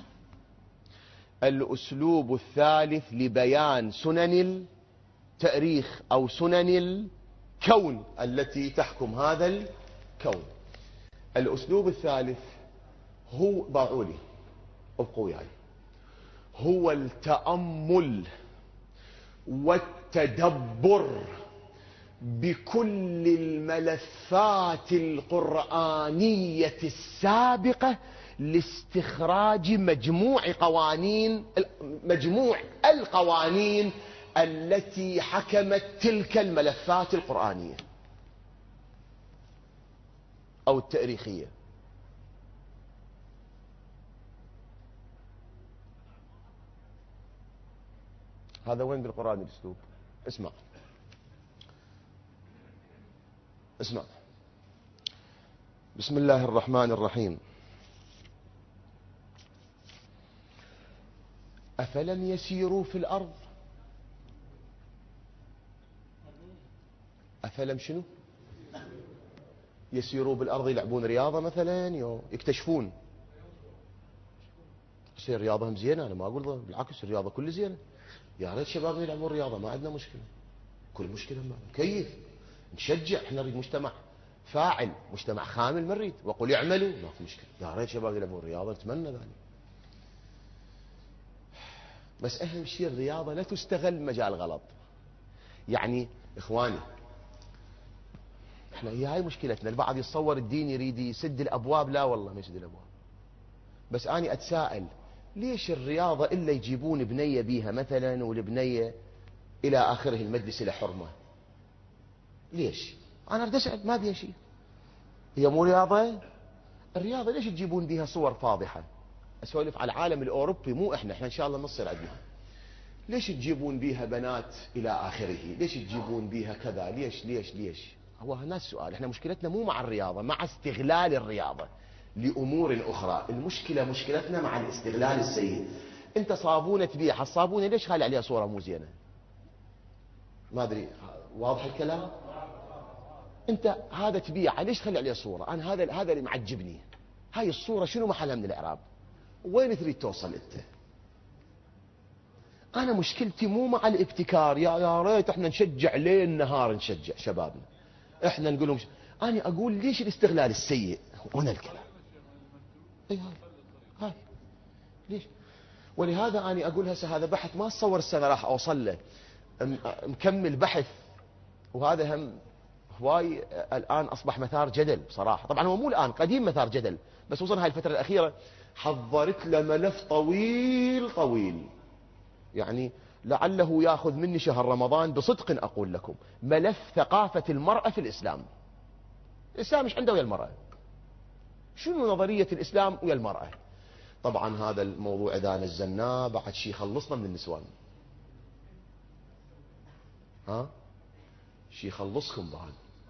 الأسلوب الثالث لبيان سنن التاريخ أو سنن الكون التي تحكم هذا الكون. الأسلوب الثالث هو، باوعوا لي ابقوا وياي، هو التأمل والتدبر بكل الملفات القرآنية السابقة لاستخراج مجموع القوانين التي حكمت تلك الملفات القرآنية أو التاريخية. هذا وين بالقرآن الأسلوب؟ اسمع اسمع. بسم الله الرحمن الرحيم. أفلم يسيروا في الأرض؟ أفلم شنو؟ يسيروا بالأرض، يلعبون رياضة مثلا، يكتشفون. تصير رياضهم زينة، أنا ما أقول بالعكس، الرياضة كل زينة. يا ريت شبابنا يلعبون رياضة، ما عندنا مشكلة. كل مشكلة ما كيف نشجع، احنا نريد مجتمع فاعل، مجتمع خامل ما نريد. وقل يعملوا، ما في مشكلة. يا ريت شباب يلعبون رياضة، نتمنى ذلك. بس أهم شيء الرياضة لا تستغل مجال غلط. يعني إخواني، احنا هي هاي مشكلتنا. البعض يتصور الدين يريد يسد الأبواب. لا والله ما يسد الأبواب. بس أنا أتساءل، ليش الرياضة إلا يجيبون بنية بيها مثلا، والبنية إلى آخره المجلس إلى حرمة؟ ليش؟ أنا أريد أسأل، ما بيها شيء. هي مو رياضة؟ الرياضة ليش تجيبون بيها صور فاضحة؟ أسولف على العالم الأوروبي، مو إحنا إن شاء الله نصير عندنا. ليش تجيبون بيها بنات إلى آخره؟ ليش تجيبون بيها كذا؟ ليش؟ هو هنا السؤال. إحنا مشكلتنا مو مع الرياضة، مع استغلال الرياضة لأمور أخرى. مشكلتنا مع الاستغلال السيء. أنت صابونة تبيع، الصابونة ليش خالي عليها صورة مو زينة؟ ما أدري واضح الكلام؟ أنت هذا تبيع، ليش خلي عليه صورة؟ أنا هذا اللي معجبني. هاي الصورة شنو محلها من الإعراب؟ وين تريد توصل أنت؟ أنا مشكلتي مو مع الابتكار. يا ريت احنا نشجع ليل نهار، نشجع شبابنا، احنا نقول لهم أنا أقول ليش الاستغلال السيء؟ هنا الكلام. أي هاي ليش؟ ولهذا أنا أقول هسه هذا بحث ما أتصور السنة راح أوصل له. مكمل بحث، وهذا هم هواي الآن أصبح مثار جدل بصراحة. طبعا هو مو الآن، قديم مثار جدل، بس وصلنا هاي الفترة الأخيرة حضرت له ملف طويل. يعني لعله يأخذ مني شهر رمضان بصدق. أقول لكم ملف ثقافة المرأة في الإسلام. الإسلام مش عنده ويا المرأة، شنو نظرية الإسلام ويا المرأة؟ طبعا هذا الموضوع إذا نزلناه بعد شيء خلصنا من النسوان. شيء خلصكم بعد.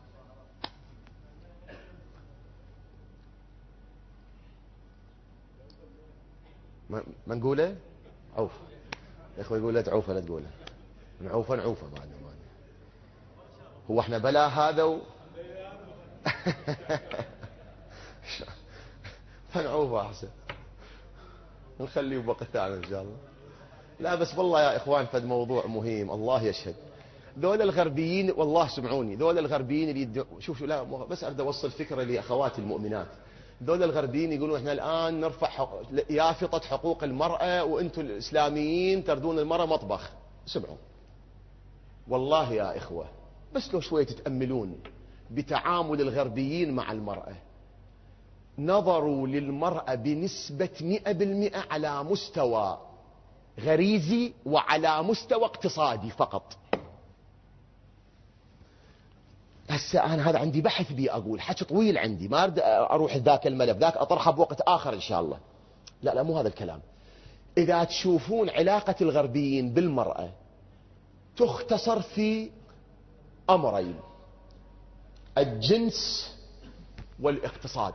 ما نقوله عوف يا اخوي، يقول لا تعوفه، لا تقوله نعوفه بعد ما هو احنا بلا هذا فنعوفه احسن، نخليه بوقت ثاني ان شاء الله. لا بس والله يا اخوان فد موضوع مهم، الله يشهد. ذول الغربيين والله سمعوني، ذول الغربيين اللي شوفوا، لا بس اريد اوصل فكره لاخواتي المؤمنات. ذول الغربيين يقولون احنا الآن نرفع يافطة حقوق المرأة وانتم الإسلاميين تردون المرأة مطبخ. سمعوا والله يا إخوة، بس لو شوية تتأملون بتعامل الغربيين مع المرأة، نظروا للمرأة بنسبة 100% على مستوى غريزي وعلى مستوى اقتصادي فقط. هسه أنا هذا عندي بحث بي أقول حكي طويل عندي، ما أريد أروح ذاك الملف، ذاك أطرحه بوقت آخر إن شاء الله. لا مو هذا الكلام. إذا تشوفون علاقة الغربيين بالمرأة تختصر في أمرين: الجنس والاقتصاد.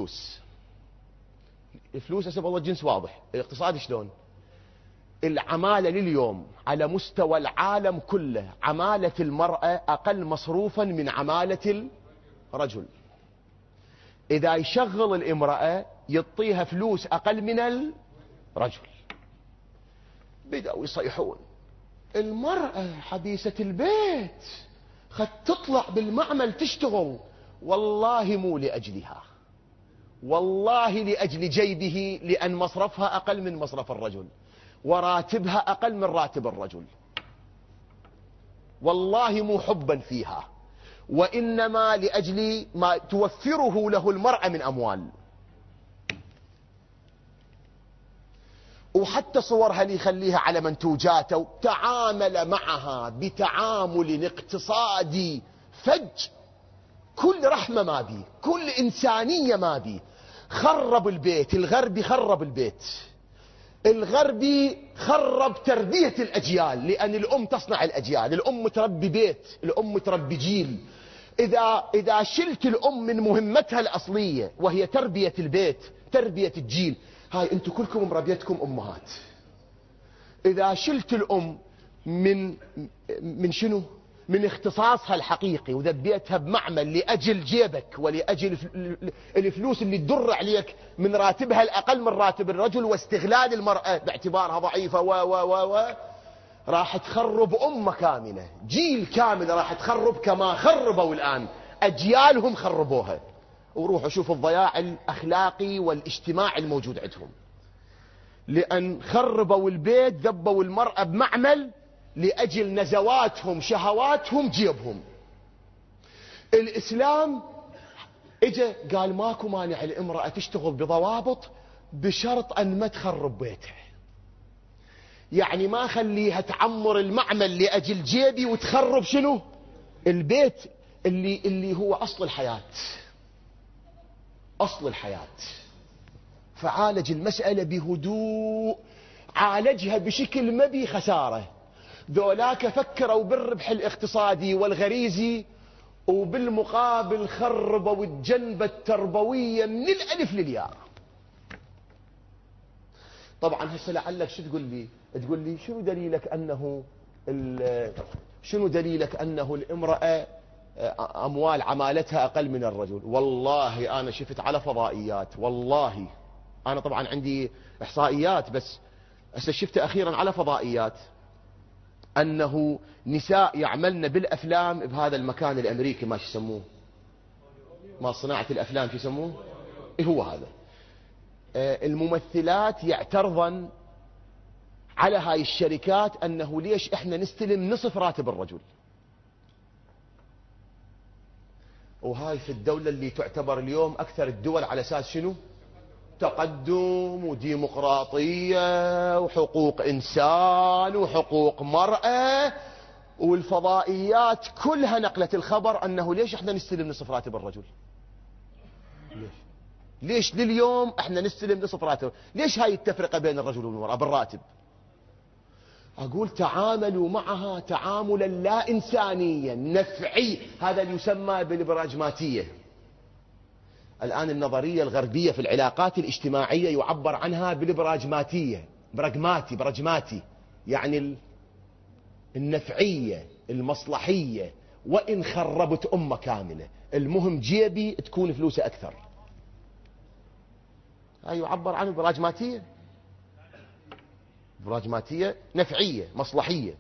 فلوس أسف الله، الجنس واضح، الاقتصاد شلون؟ العمالة لليوم على مستوى العالم كله عمالة المرأة أقل مصروفا من عمالة الرجل. إذا يشغل الامرأة يعطيها فلوس أقل من الرجل. بدأوا يصيحون المرأة حديثة البيت قد تطلع بالمعمل تشتغل. والله مو لأجلها، والله لأجل جيبه، لأن مصرفها أقل من مصرف الرجل وراتبها أقل من راتب الرجل. والله مو حبا فيها، وإنما لأجل ما توفره له المرأة من أموال. وحتى صورها اللي يخليها على منتوجاته تعامل معها بتعامل اقتصادي فج. كل رحمة ما بي، كل إنسانية ما بي. خرب البيت الغربي، خرب البيت الغربي، خرب تربية الأجيال، لأن الأم تصنع الأجيال، الأم تربي بيت، الأم تربي جيل. إذا شلت الأم من مهمتها الأصلية وهي تربية البيت، تربية الجيل، هاي أنتم كلكم مربيتكم أمهات. إذا شلت الأم من شنو؟ من اختصاصها الحقيقي وذبيتها بمعمل لأجل جيبك ولأجل الفلوس اللي تدر عليك من راتبها الأقل من راتب الرجل واستغلال المرأة باعتبارها ضعيفة راح تخرب أمة كاملة، جيل كامل راح تخرب كما خربوا الآن أجيالهم خربوها. وروحوا شوفوا الضياع الأخلاقي والاجتماعي الموجود عندهم، لأن خربوا البيت، ذبوا المرأة بمعمل لأجل نزواتهم شهواتهم جيبهم. الإسلام اجى قال ماكو مانع الامرأة تشتغل بضوابط بشرط أن ما تخرب بيتها. يعني ما خليها تعمر المعمل لأجل جيبي وتخرب شنو؟ البيت اللي هو أصل الحياة، أصل الحياة. فعالج المسألة بهدوء، عالجها بشكل ما بي خسارة. ذولاك فكروا بالربح الاقتصادي والغريزي، وبالمقابل خربوا الجنبة التربوية من الألف للياء. طبعا هسه لعلك شو تقول لي؟ تقول لي شنو دليلك أنه الامرأة أموال عمالتها أقل من الرجل؟ والله أنا شفت على فضائيات، والله أنا طبعا عندي إحصائيات، بس هسه شفت أخيرا على فضائيات أنه نساء يعملن بالأفلام بهذا المكان الأمريكي، ما يسموه، ما صناعة الأفلام يسموه، إيه هو هذا. الممثلات يعترضن على هاي الشركات أنه ليش إحنا نستلم نصف راتب الرجل. وهاي في الدولة اللي تعتبر اليوم أكثر الدول على أساس شنو؟ تقدم وديمقراطية وحقوق إنسان وحقوق مرأة. والفضائيات كلها نقلت الخبر أنه ليش إحنا نستلم نصف راتب الرجل؟ ليش لليوم إحنا نستلم نصف راتب؟ ليش هاي التفرقة بين الرجل والمرأة بالراتب؟ أقول تعاملوا معها تعاملا لا إنسانيا نفعي، هذا اللي يسمى بالبراجماتية. الآن النظرية الغربية في العلاقات الاجتماعية يعبر عنها بالبراجماتية، براجماتي يعني النفعية المصلحية. وإن خربت أمة كاملة المهم جيبي تكون فلوسه أكثر. هاي يعبر عنه براجماتية نفعية مصلحية.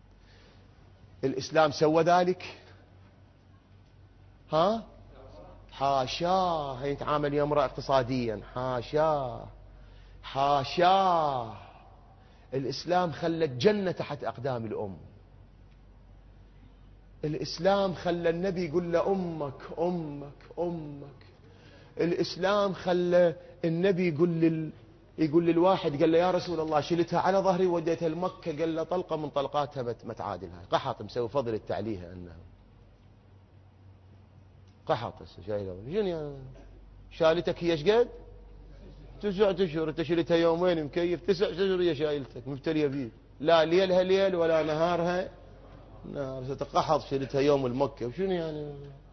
الإسلام سوى ذلك؟ حاشاه يتعامل يا امرأة اقتصاديا، حاشاه حاشاه. الإسلام خلى الجنة تحت أقدام الأم. الإسلام خلى النبي يقول له أمك أمك أمك. الإسلام خلى النبي يقول للواحد، قال له يا رسول الله شلتها على ظهري وديتها لمكة، قال له طلقة من طلقاتها ما تعادلها. قحط مسوي فضل التعليها أنه قحط شايله. شالتك هي ايش قد 9 أشهر، انت شلتها يومين مكيف، 9 أشهر هي شايلتك مبتليه بيه، لا ليلها ليل ولا نهارها نهار. ستقحط شلتها يوم المكة وشنو يعني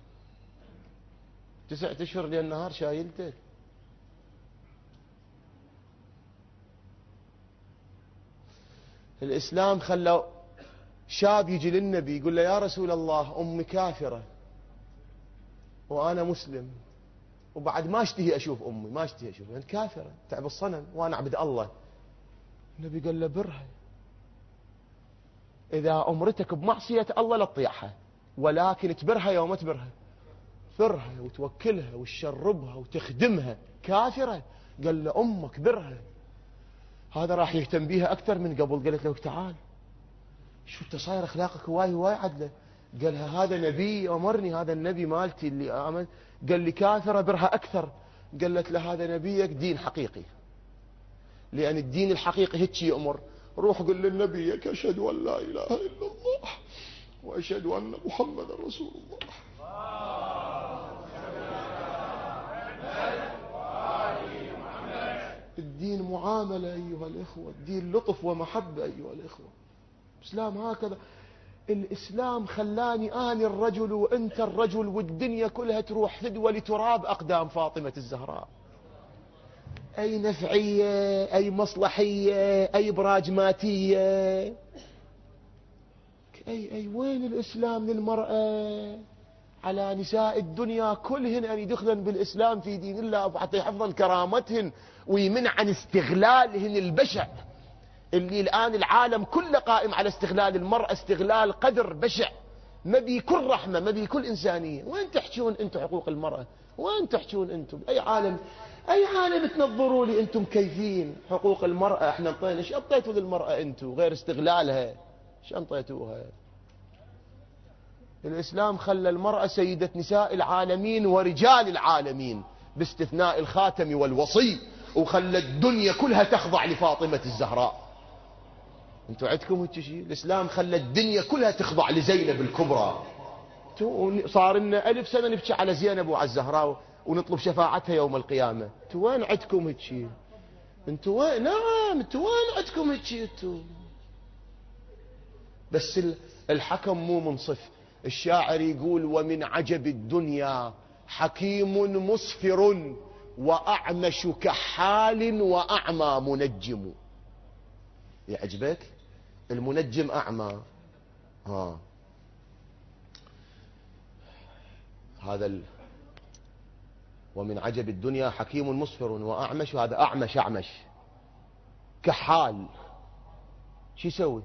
9 أشهر ليل نهار شايلتك. الإسلام خلى شاب يجي للنبي يقول له يا رسول الله أمي كافرة وأنا مسلم، وبعد ما اشتهي أشوف أمي، ما اشتهي أشوف، يعني كافرة تعب الصنم وأنا أعبد الله. النبي قال له برها، إذا أمرتك بمعصية الله لا تطيعها، ولكن تبرها يوم تبرها، فرها وتوكلها وتشربها وتخدمها. كافرة قال له أمك برها. هذا راح يهتم بيها أكثر من قبل. قالت له تعال شو انت صاير أخلاقك هواي عدلة. قالها هذا نبي أمرني، هذا النبي مالتي اللي آمن قال لي كافرة برها أكثر. قالت له هذا نبيك دين حقيقي، لأن الدين الحقيقي هيك يأمر. روح قل للنبي أشهد أن لا إله إلا الله وأشهد أن محمد رسول الله. الدين معاملة أيها الإخوة، الدين لطف ومحبة أيها الإخوة. الإسلام هكذا. الإسلام خلاني أنا الرجل وأنت الرجل والدنيا كلها تروح فدوى لتراب أقدام فاطمة الزهراء. أي نفعية، أي مصلحية، أي براجماتية، أي وين الإسلام للمرأة؟ على نساء الدنيا كلهن أن يدخلن بالإسلام في دين الله حتى يحفظن كرامتهن ويمنع عن استغلالهن البشع اللي الآن العالم كله قائم على استغلال المرأة، استغلال قدر بشع. ما بيكون رحمة، ما بيكون إنسانية. وين تحجون أنتم حقوق المرأة؟ وين تحجون أنتم؟ أي عالم تنظروا لي أنتم كيفين حقوق المرأة؟ احنا انطينا، ايش انطيتوا للمرأة أنتم غير استغلالها؟ ايش انطيتوها؟ الإسلام خلى المرأة سيدة نساء العالمين ورجال العالمين باستثناء الخاتم والوصي، وخلى الدنيا كلها تخضع لفاطمة الزهراء. انتوا عندكم هيك شيء؟ الإسلام خلى الدنيا كلها تخضع لزينب الكبرى. صار لنا 1000 سنة نبكي على زينب وعلى الزهراء ونطلب شفاعتها يوم القيامة. انتوا وين عندكم هيك شيء؟ انتوا وين؟ نعم انتوا وين عندكم هيك شيء؟ انتوا بس الحكم مو منصف. الشاعر يقول ومن عجب الدنيا حكيم مسفر وأعمش كحال وأعمى منجم. يعجبك؟ المنجم أعمى. هذا ومن عجب الدنيا حكيم مسفر وأعمش، هذا أعمش كحال. شو يسوي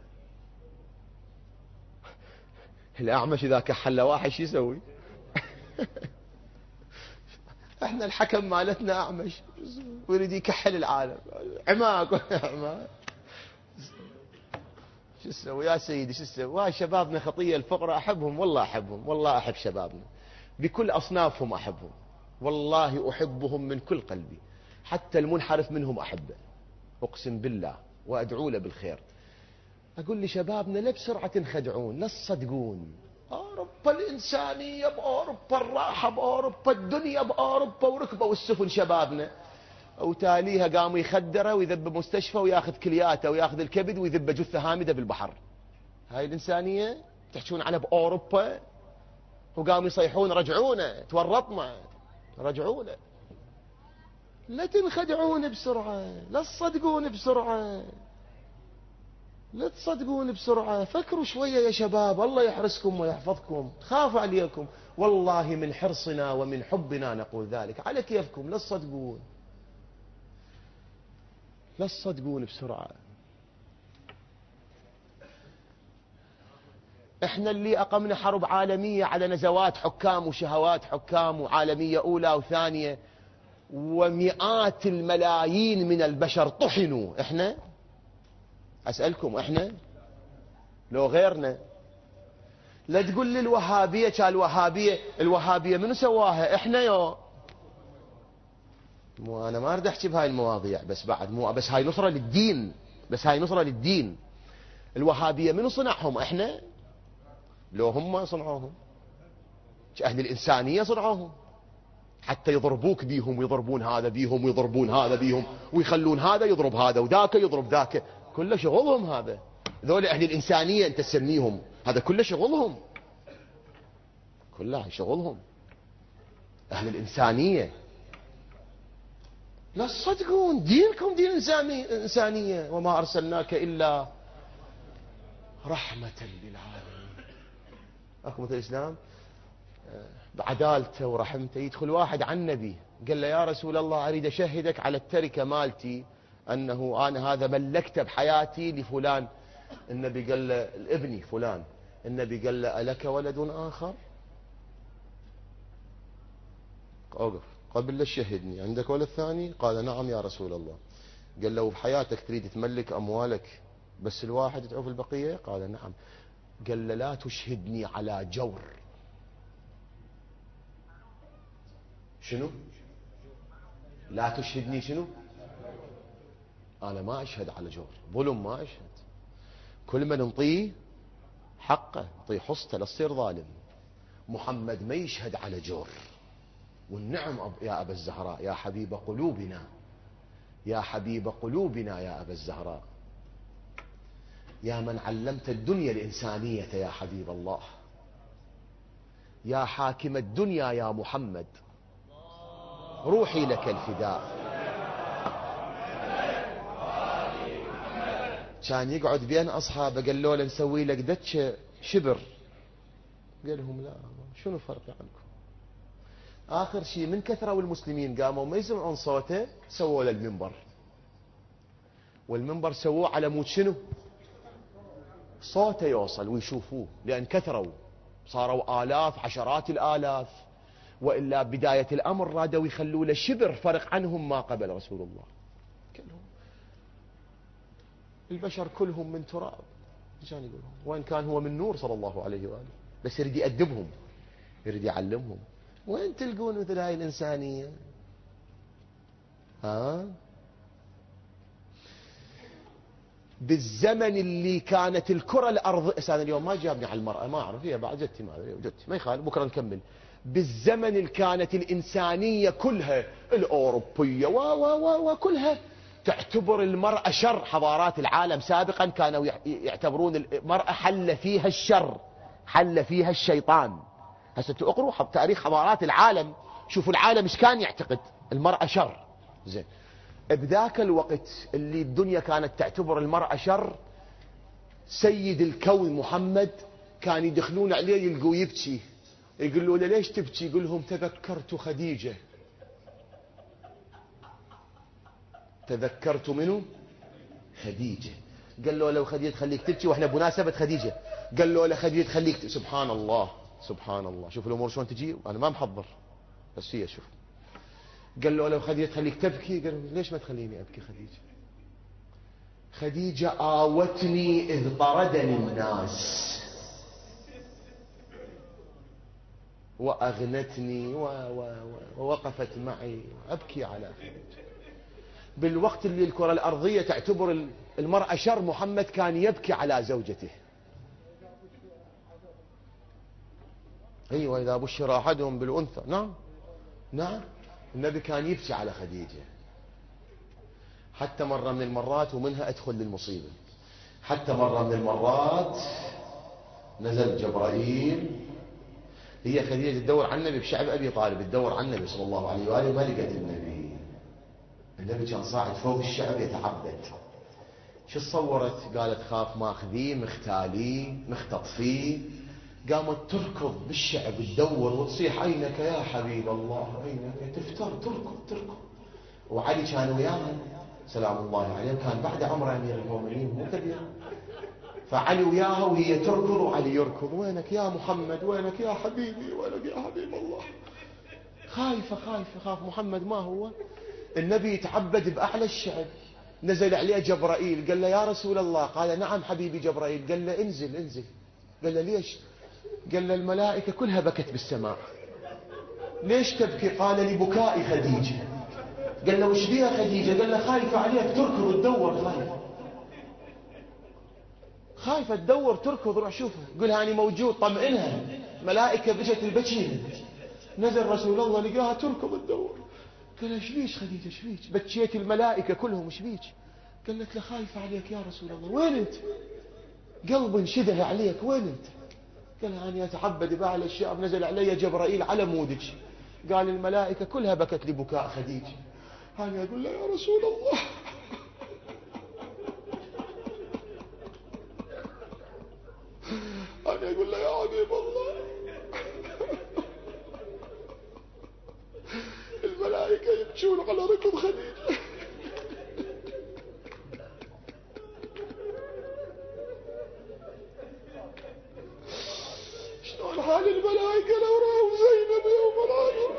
الأعمش إذا كحل واحد؟ شو يسوي؟ احنا الحكم مالتنا أعمش ويريد يكحل العالم. عماك شو تسوي يا سيدي؟ شو تسوي؟ شبابنا خطية الفقراء أحبهم، والله أحبهم، والله أحب شبابنا بكل أصنافهم، أحبهم والله، أحبهم من كل قلبي، حتى المنحرف منهم أحبه أقسم بالله وأدعو له بالخير. أقول لشبابنا لا بسرعة تنخدعون، لا تصدقون. أوروبا الإنسانية بأوروبا، الراحة بأوروبا، الدنيا بأوروبا، وركبوا السفن شبابنا وتاليها قاموا يخدره ويذب مستشفى وياخذ كلياته وياخذ الكبد ويذب جثة هامدة بالبحر. هاي الإنسانية تحكون عنها بأوروبا؟ وقاموا يصيحون رجعونا، تورطنا، رجعونا. لا تنخدعون بسرعة، لا تصدقون بسرعة، لا تصدقون بسرعة. فكروا شوية يا شباب، الله يحرسكم ويحفظكم، خاف عليكم والله، من حرصنا ومن حبنا نقول ذلك. على كيفكم، لا تصدقون، لا تصدقون بسرعة. احنا اللي اقمنا حرب عالمية على نزوات حكام وشهوات حكام، وعالمية اولى وثانية، ومئات الملايين من البشر طحنوا. احنا اسألكم احنا لو غيرنا؟ لا تقول لي الوهابية، كان الوهابية منو سواها؟ احنا يو. مو انا ما اريد احكي بهاي المواضيع، بس بعد مو بس هاي نصرة للدين، بس هاي نصرة للدين. الوهابية منو صنعهم؟ احنا لو هم صنعوهم؟ اهل الانسانية صنعوهم حتى يضربوك بيهم، ويضربون هذا بيهم، ويضربون هذا بيهم، ويخلون هذا يضرب هذا وذاك يضرب ذاك. كله شغلهم هذا. ذول اهل الانسانية انت تسميهم، هذا كله شغلهم، كله شغلهم اهل الانسانية. لا تصدقون دينكم دين انسانية، وما ارسلناك الا رحمة للعالمين. اكو مثل الاسلام بعدالته ورحمته. يدخل واحد عن النبي قال له يا رسول الله اريد اشهدك على التركة مالتي انه انا هذا ملكته بحياتي لفلان. النبي قال له الابني فلان. النبي قال له الك ولد اخر؟ اوقف قبل لا تشهدني، عندك ولد ثاني؟ قال نعم يا رسول الله. قال له بحياتك تريد تملك اموالك بس الواحد تعوف البقية؟ قال نعم. قال له لا تشهدني على جور. شنو؟ لا تشهدني شنو؟ انا ما اشهد على جور، ظلم ما اشهد. كل من نطيه حقه، نطيه حصته، لا تصير ظالم. محمد ما يشهد على جور. والنعم يا أبا الزهراء، يا حبيب قلوبنا، يا حبيب قلوبنا يا أبا الزهراء، يا من علمت الدنيا الإنسانية يا حبيب الله، يا حاكم الدنيا يا محمد، روحي لك الفداء. كان يقعد بين أصحابه قال له نسوي لك دتش شبر. قال لهم لا، شنو الفرق عنكم؟ آخر شيء من كثرة والمسلمين قاموا ما يسمعون صوته سووا له المنبر، والمنبر سووه على مود شنو؟ صوته يوصل ويشوفوه، لأن كثروا صاروا آلاف عشرات الآلاف. وإلا بداية الأمر رادوا يخلوا له شبر فرق عنهم ما قبل رسول الله. كلهم البشر كلهم من تراب، كان يقولون وإن كان هو من نور صلى الله عليه وآله، بس يريد يأدبهم، يريد يعلمهم. وين تلقون مثل هاي الإنسانية؟ بالزمن اللي كانت الكرة الأرض، أنا اليوم ما جابني على المرأة، ما أعرف هي بعد جدتي، ما يخالف، بكرة نكمل. بالزمن اللي كانت الإنسانية كلها الأوروبية وكلها تعتبر المرأة شر. حضارات العالم سابقا كانوا يعتبرون المرأة حل فيها الشر، حل فيها الشيطان. هسه اقروا تاريخ حضارات العالم، شوفوا العالم ايش كان يعتقد المرأة شر. زين، بذاك الوقت اللي الدنيا كانت تعتبر المرأة شر، سيد الكون محمد كان يدخلون عليه يلقوا يبكي، يقولوا له ليش تبكي؟ يقول لهم تذكرت خديجة. تذكرت منه خديجة. قال له لو خديجة تخليك تبكي، واحنا بمناسبة خديجة، قال له خديجة تخليك سبحان الله سبحان الله. شوف الامور شلون تجي، انا ما محضر بس هي شوف. قال له لو خديجة تخليك تبكي، قال له ليش ما تخليني ابكي خديجة؟ خديجة آوتني إذ طردني الناس وأغنتني ووقفت معي، أبكي على خديجة. بالوقت اللي الكرة الأرضية تعتبر المرأة شر، محمد كان يبكي على زوجته. أيوة، إذا بشر أحدهم بالأنثى، نعم نعم، النبي كان يبكي على خديجة. حتى مرة من المرات، ومنها أدخل للمصيبة، حتى مرة من المرات نزل جبرائيل، هي خديجة تدور عن النبي بشعب أبي طالب، تدور عن النبي صلى الله عليه وآله، ما لقت النبي. النبي كان صاعد فوق الشعب يتعبد. شو تصورت؟ قالت خاف ماخذيه مختاليه مختطفيه. قامت تركض بالشعب تدور وتصيح أينك يا حبيب الله أينك، تفتر تركض. وعلي كان وياها سلام الله عليه، كان بعد عمر أمير المؤمنين مو كبير. فعلي وياها وهي تركض وعلي يركض. وينك يا محمد، وينك يا حبيبي، وينك يا حبيب الله. خايفة خايفة خاف. محمد ما هو؟ النبي يتعبد بأعلى الشعب. نزل عليه جبرائيل قال له يا رسول الله. قال نعم حبيبي جبرائيل. قال له انزل انزل. قال له ليش؟ قال له الملائكة كلها بكت بالسماء. ليش تبكي؟ قال لبكاء خديجة. قال له وش بيها خديجة؟ قال له خايفة عليك تركض تدور. خايفة تدور تركض. روح شوفها قلها أنا موجود طمئنها. ملائكة بجت البكية. نزل رسول الله لقاها تركض تدور. قال ايش ليش خديجة ايش بيك؟ بكيت الملائكة كلهم ايش بيك؟ قالت له خايفة عليك يا رسول الله. وين انت؟ قلب انشده عليك. وين انت؟ قال أنا أتعبد بأعلى الشعب. نزل علي جبرائيل على مودك. قال الملائكة كلها بكت لبكاء خديجة. أنا أقول له يا رسول الله أنا أقول له يا حبيب الله الملائكة يبكون على ركض خديجة. شلون حال الملائكة لو رأوا زينب يوم العاشر؟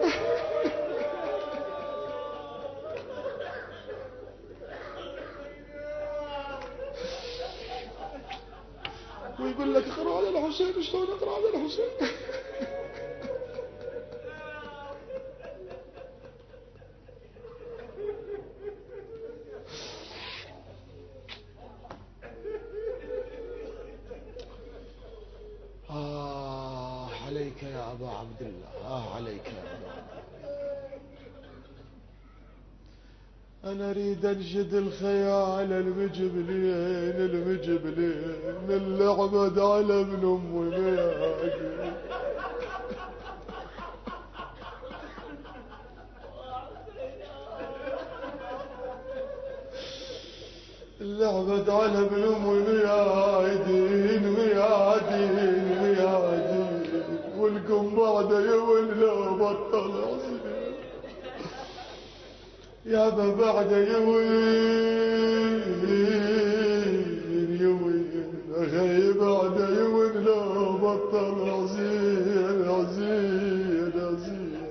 ويقول لك اقرأ على الحسين. شلون اقرأ على الحسين؟ عليك يا أبا عبد الله. عليك يا أبا عبد الله. أنا أريد أنشد الخيال المجبلين اللي عبد على ابن أم ميادي. اللي عبد على ابن أم ميادي والقم بعده يولى بطل عصير. يا بعده يوين أخي بعده يولى بطل عصير.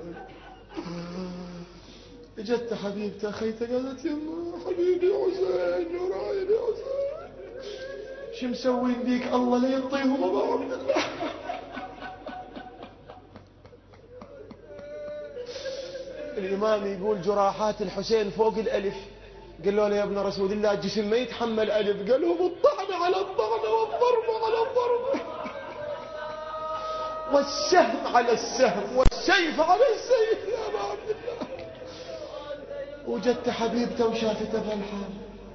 اجت حبيبتي اخيته قالت يما حبيبي حسين ورايد يا حسين شو مسوين بيك؟ الله لا يعطيهم ابا عبد الله. الإمام يقول جراحات الحسين فوق الألف. قالوا له يا ابن رسول الله الجسم ما يتحمل ألف. قال لهم الطعنة على الطعنة والضربة على الضربة والسهم على السهم والسيف على السيف يا أبا عبد الله. وجدت حبيبته وشافته بهالحال.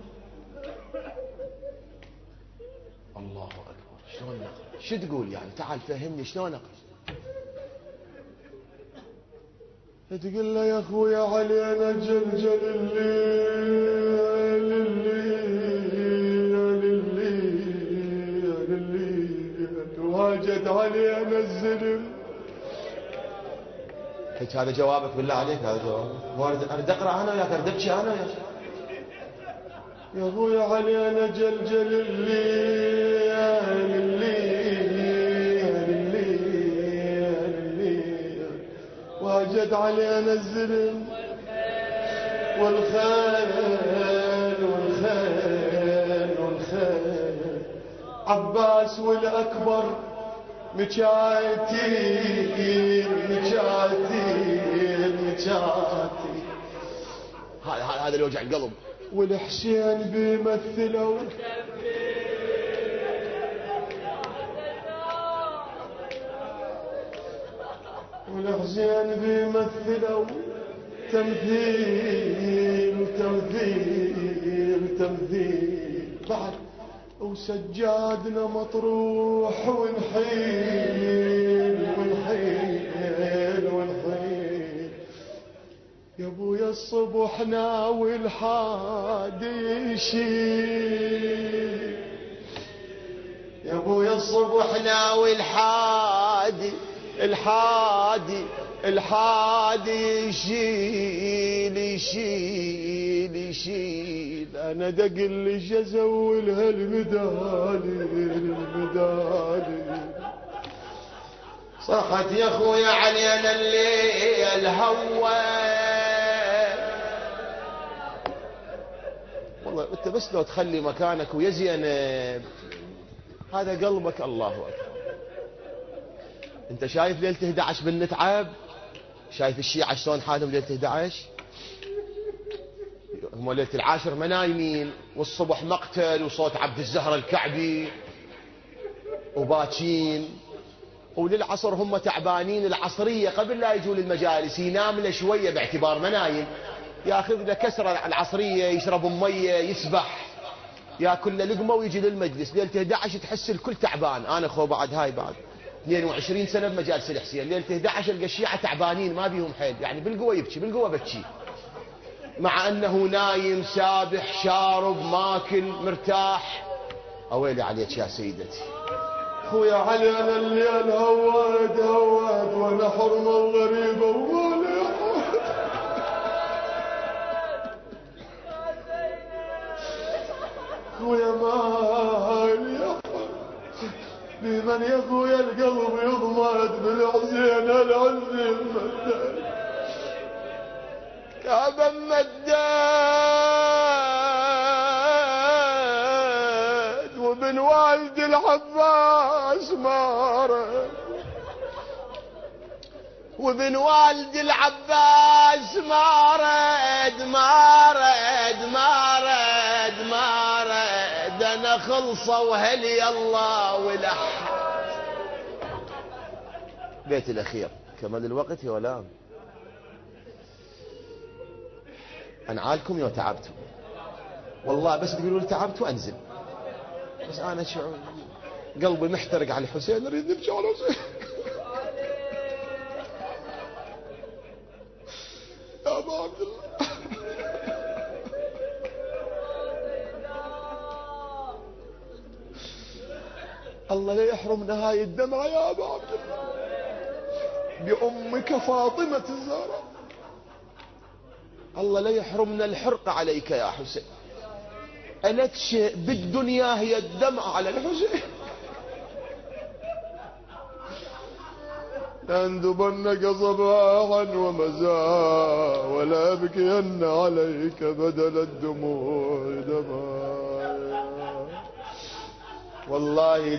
الله أكبر. شلون نقرأ؟ شو تقول يعني؟ تعال فهمني شلون أقرأ. تقول له يا اخويا علينا جلجل الليل وهاجت علينا الزلم. هذا جوابك بالله عليك؟ هذا جوابك؟ اريد اقرا انا وياك، اريد ابكي انا وياك. يا اخويا علينا جلجل الليل واجد علينا الزلم والخيل عباس والأكبر مجاتين. هذا اللي وجع القلب. والحسين بيمثلوا والحسين بيمثلوا تمثيل بعد. وسجادنا مطروح ونحيل يا ابويا الصبح ناوي الحادي يشيل. يا ابويا الصبح ناوي الحادي يشيل يشيل، أنا دق اللي جزولها المدالي صرخت يا خويا علينا الليل هوى. والله انت بس لو تخلي مكانك ويا زينب، هذا قلبك الله اكبر. انت شايف ليلة 11 بالنتعب؟ شايف الشيعة شلون حالهم ليلة 11؟ هم ليلة العاشر ما نايمين، والصبح مقتل وصوت عبد الزهر الكعبي وباكين، وللعصر هم تعبانين. العصرية قبل لا يجوا للمجالس ينام له شوية باعتبار ما نايم، ياخذ له كسرة العصرية، يشرب مية، يسبح، ياكل له لقمة ويجي للمجلس. ليلة 11 تحس الكل تعبان. انا اخو بعد هاي بعد 22 سنة بمجالس الحسين، ليلة 11 القى الشيعة تعبانين ما بيهم حيل، يعني بالقوة يبكي بالقوة بكي، مع انه نايم سابح شارب ماكل مرتاح. اويلي عليك يا سيدتي. خويا علي انا الليل هواد وانا حرمة وغريبة ومالي خويا مالي بمن يا خويا القلب يضمد بالحسين العزيز مدد كابا مدد وبن والد العباس مارد، وبن والد العباس مارد انا خلصة وهلي الله ولح. بيت الاخير كمل الوقت يا ولام. انعالكم يا تعبتوا والله، بس تقولوا لي تعبت وانزل، بس انا شعور قلبي محترق على الحسين، اريد ارجع على الحسين. يا ابا عبد الله الله لا يحرمنا هاي الدمعة يا ابا عبد الله بأمك فاطمة الزهراء. الله لا يحرمنا الحرقة عليك يا حسين. ألت شيء بالدنيا هي الدمعة على الحسين. لأندبنك صباحا ومساء ولا أبكين عليك بدل الدموع دماء. والله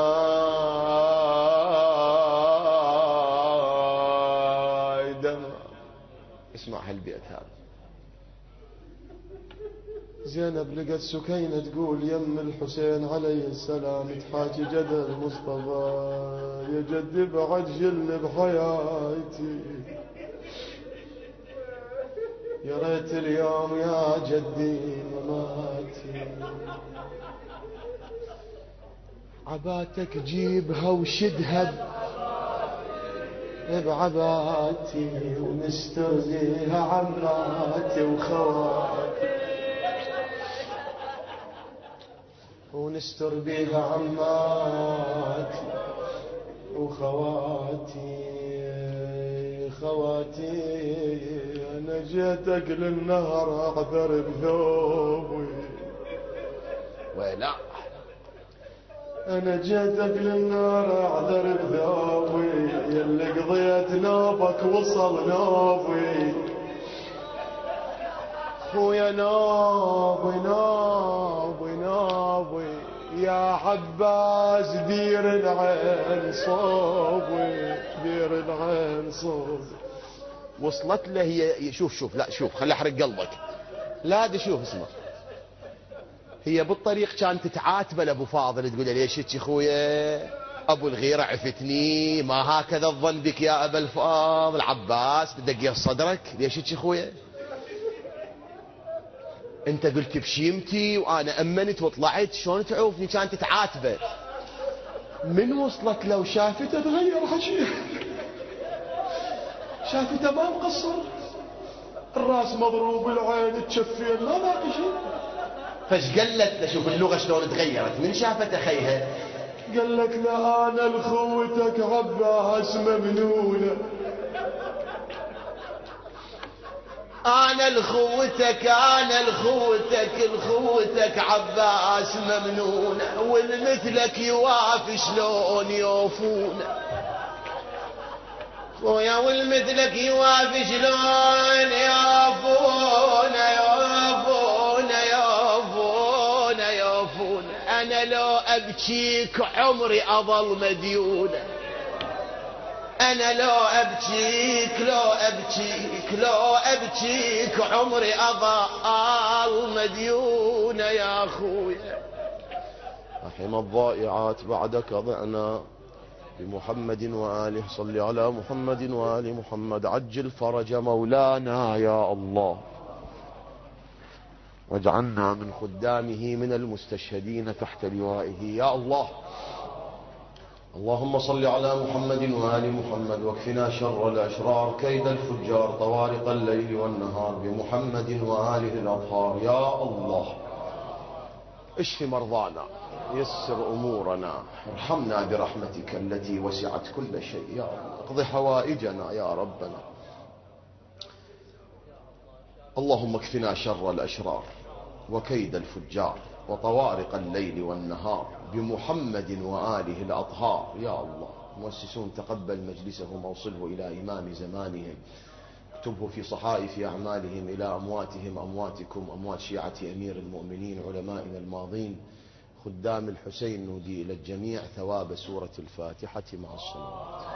دماء. اسمع هالبيت هذا. زينب لقت سكينة تقول يم الحسين عليه السلام تحاكي جد المصطفى يا جدي بعجل بحياتي، يا ريت اليوم يا جدي مماتي. عباتك جيبها وشدها بعباتي ونسترزيها عماتي وخواتي، ونستر بيها عماتي وخواتي. انا جيتك للنهر اعذر بثوبي ولا انا جيتك للنار اعذر بثوبي، يلي قضيت نوبك وصل نوبي. خويا نوبي يا عباس دير العين صوبي دير العين صوبي. وصلت له هي. شوف لا شوف خلي احرق قلبك. لا دي شوف اسمع، هي بالطريق كانت تتعاتبه لابو فاضل تقول له ليش هيك خويا ابو الغيرة عفتني، ما هكذا الظن بك يا ابا الفاضل. عباس دقيه صدرك ليش هيك خويا، انت قلت بشيمتي وانا امنت وطلعت، شلون تعوفني؟ كانت تتعاتبه. من وصلت لو شافته تغير حكيه، شافته ما مقصر، الراس مضروب العين تشفين ما باقي شيء. فايش قالت له؟ شوف اللغه شلون تغيرت من شافت اخيها. قال لك لا انا لخوتك عباس ممنونه، أنا لخوتك لخوتك عباس ممنونة، والمثلك يوافي شلون يوفونه خويا، والمثلك يوافي شلون يوفون. أنا لو أبكيك عمري أظل مديونة، أنا لو أبكيك عمري أظل مديونة يا أخويا. رحم الضائعات بعدك ضعنا بمحمد وآله، صل على محمد وآل محمد، عجل فرج مولانا يا الله، واجعلنا من خدامه من المستشهدين تحت لوائه يا الله. اللهم صل على محمد وآل محمد، واكفنا شر الأشرار كيد الفجار طوارق الليل والنهار بمحمد وآله الأطهار يا الله. اشف مرضانا، يسر أمورنا، ارحمنا برحمتك التي وسعت كل شيء يا الله، اقض حوائجنا يا ربنا. اللهم اكفنا شر الأشرار وكيد الفجار وطوارق الليل والنهار بمحمد وآله الأطهار يا الله. مؤسسون تقبل مجلسهم واوصله إلى إمام زمانهم، اكتبه في صحائف أعمالهم إلى أمواتهم أمواتكم، أموات شيعة أمير المؤمنين علمائنا الماضين خدام الحسين، نودي إلى الجميع ثواب سورة الفاتحة مع الصلوات.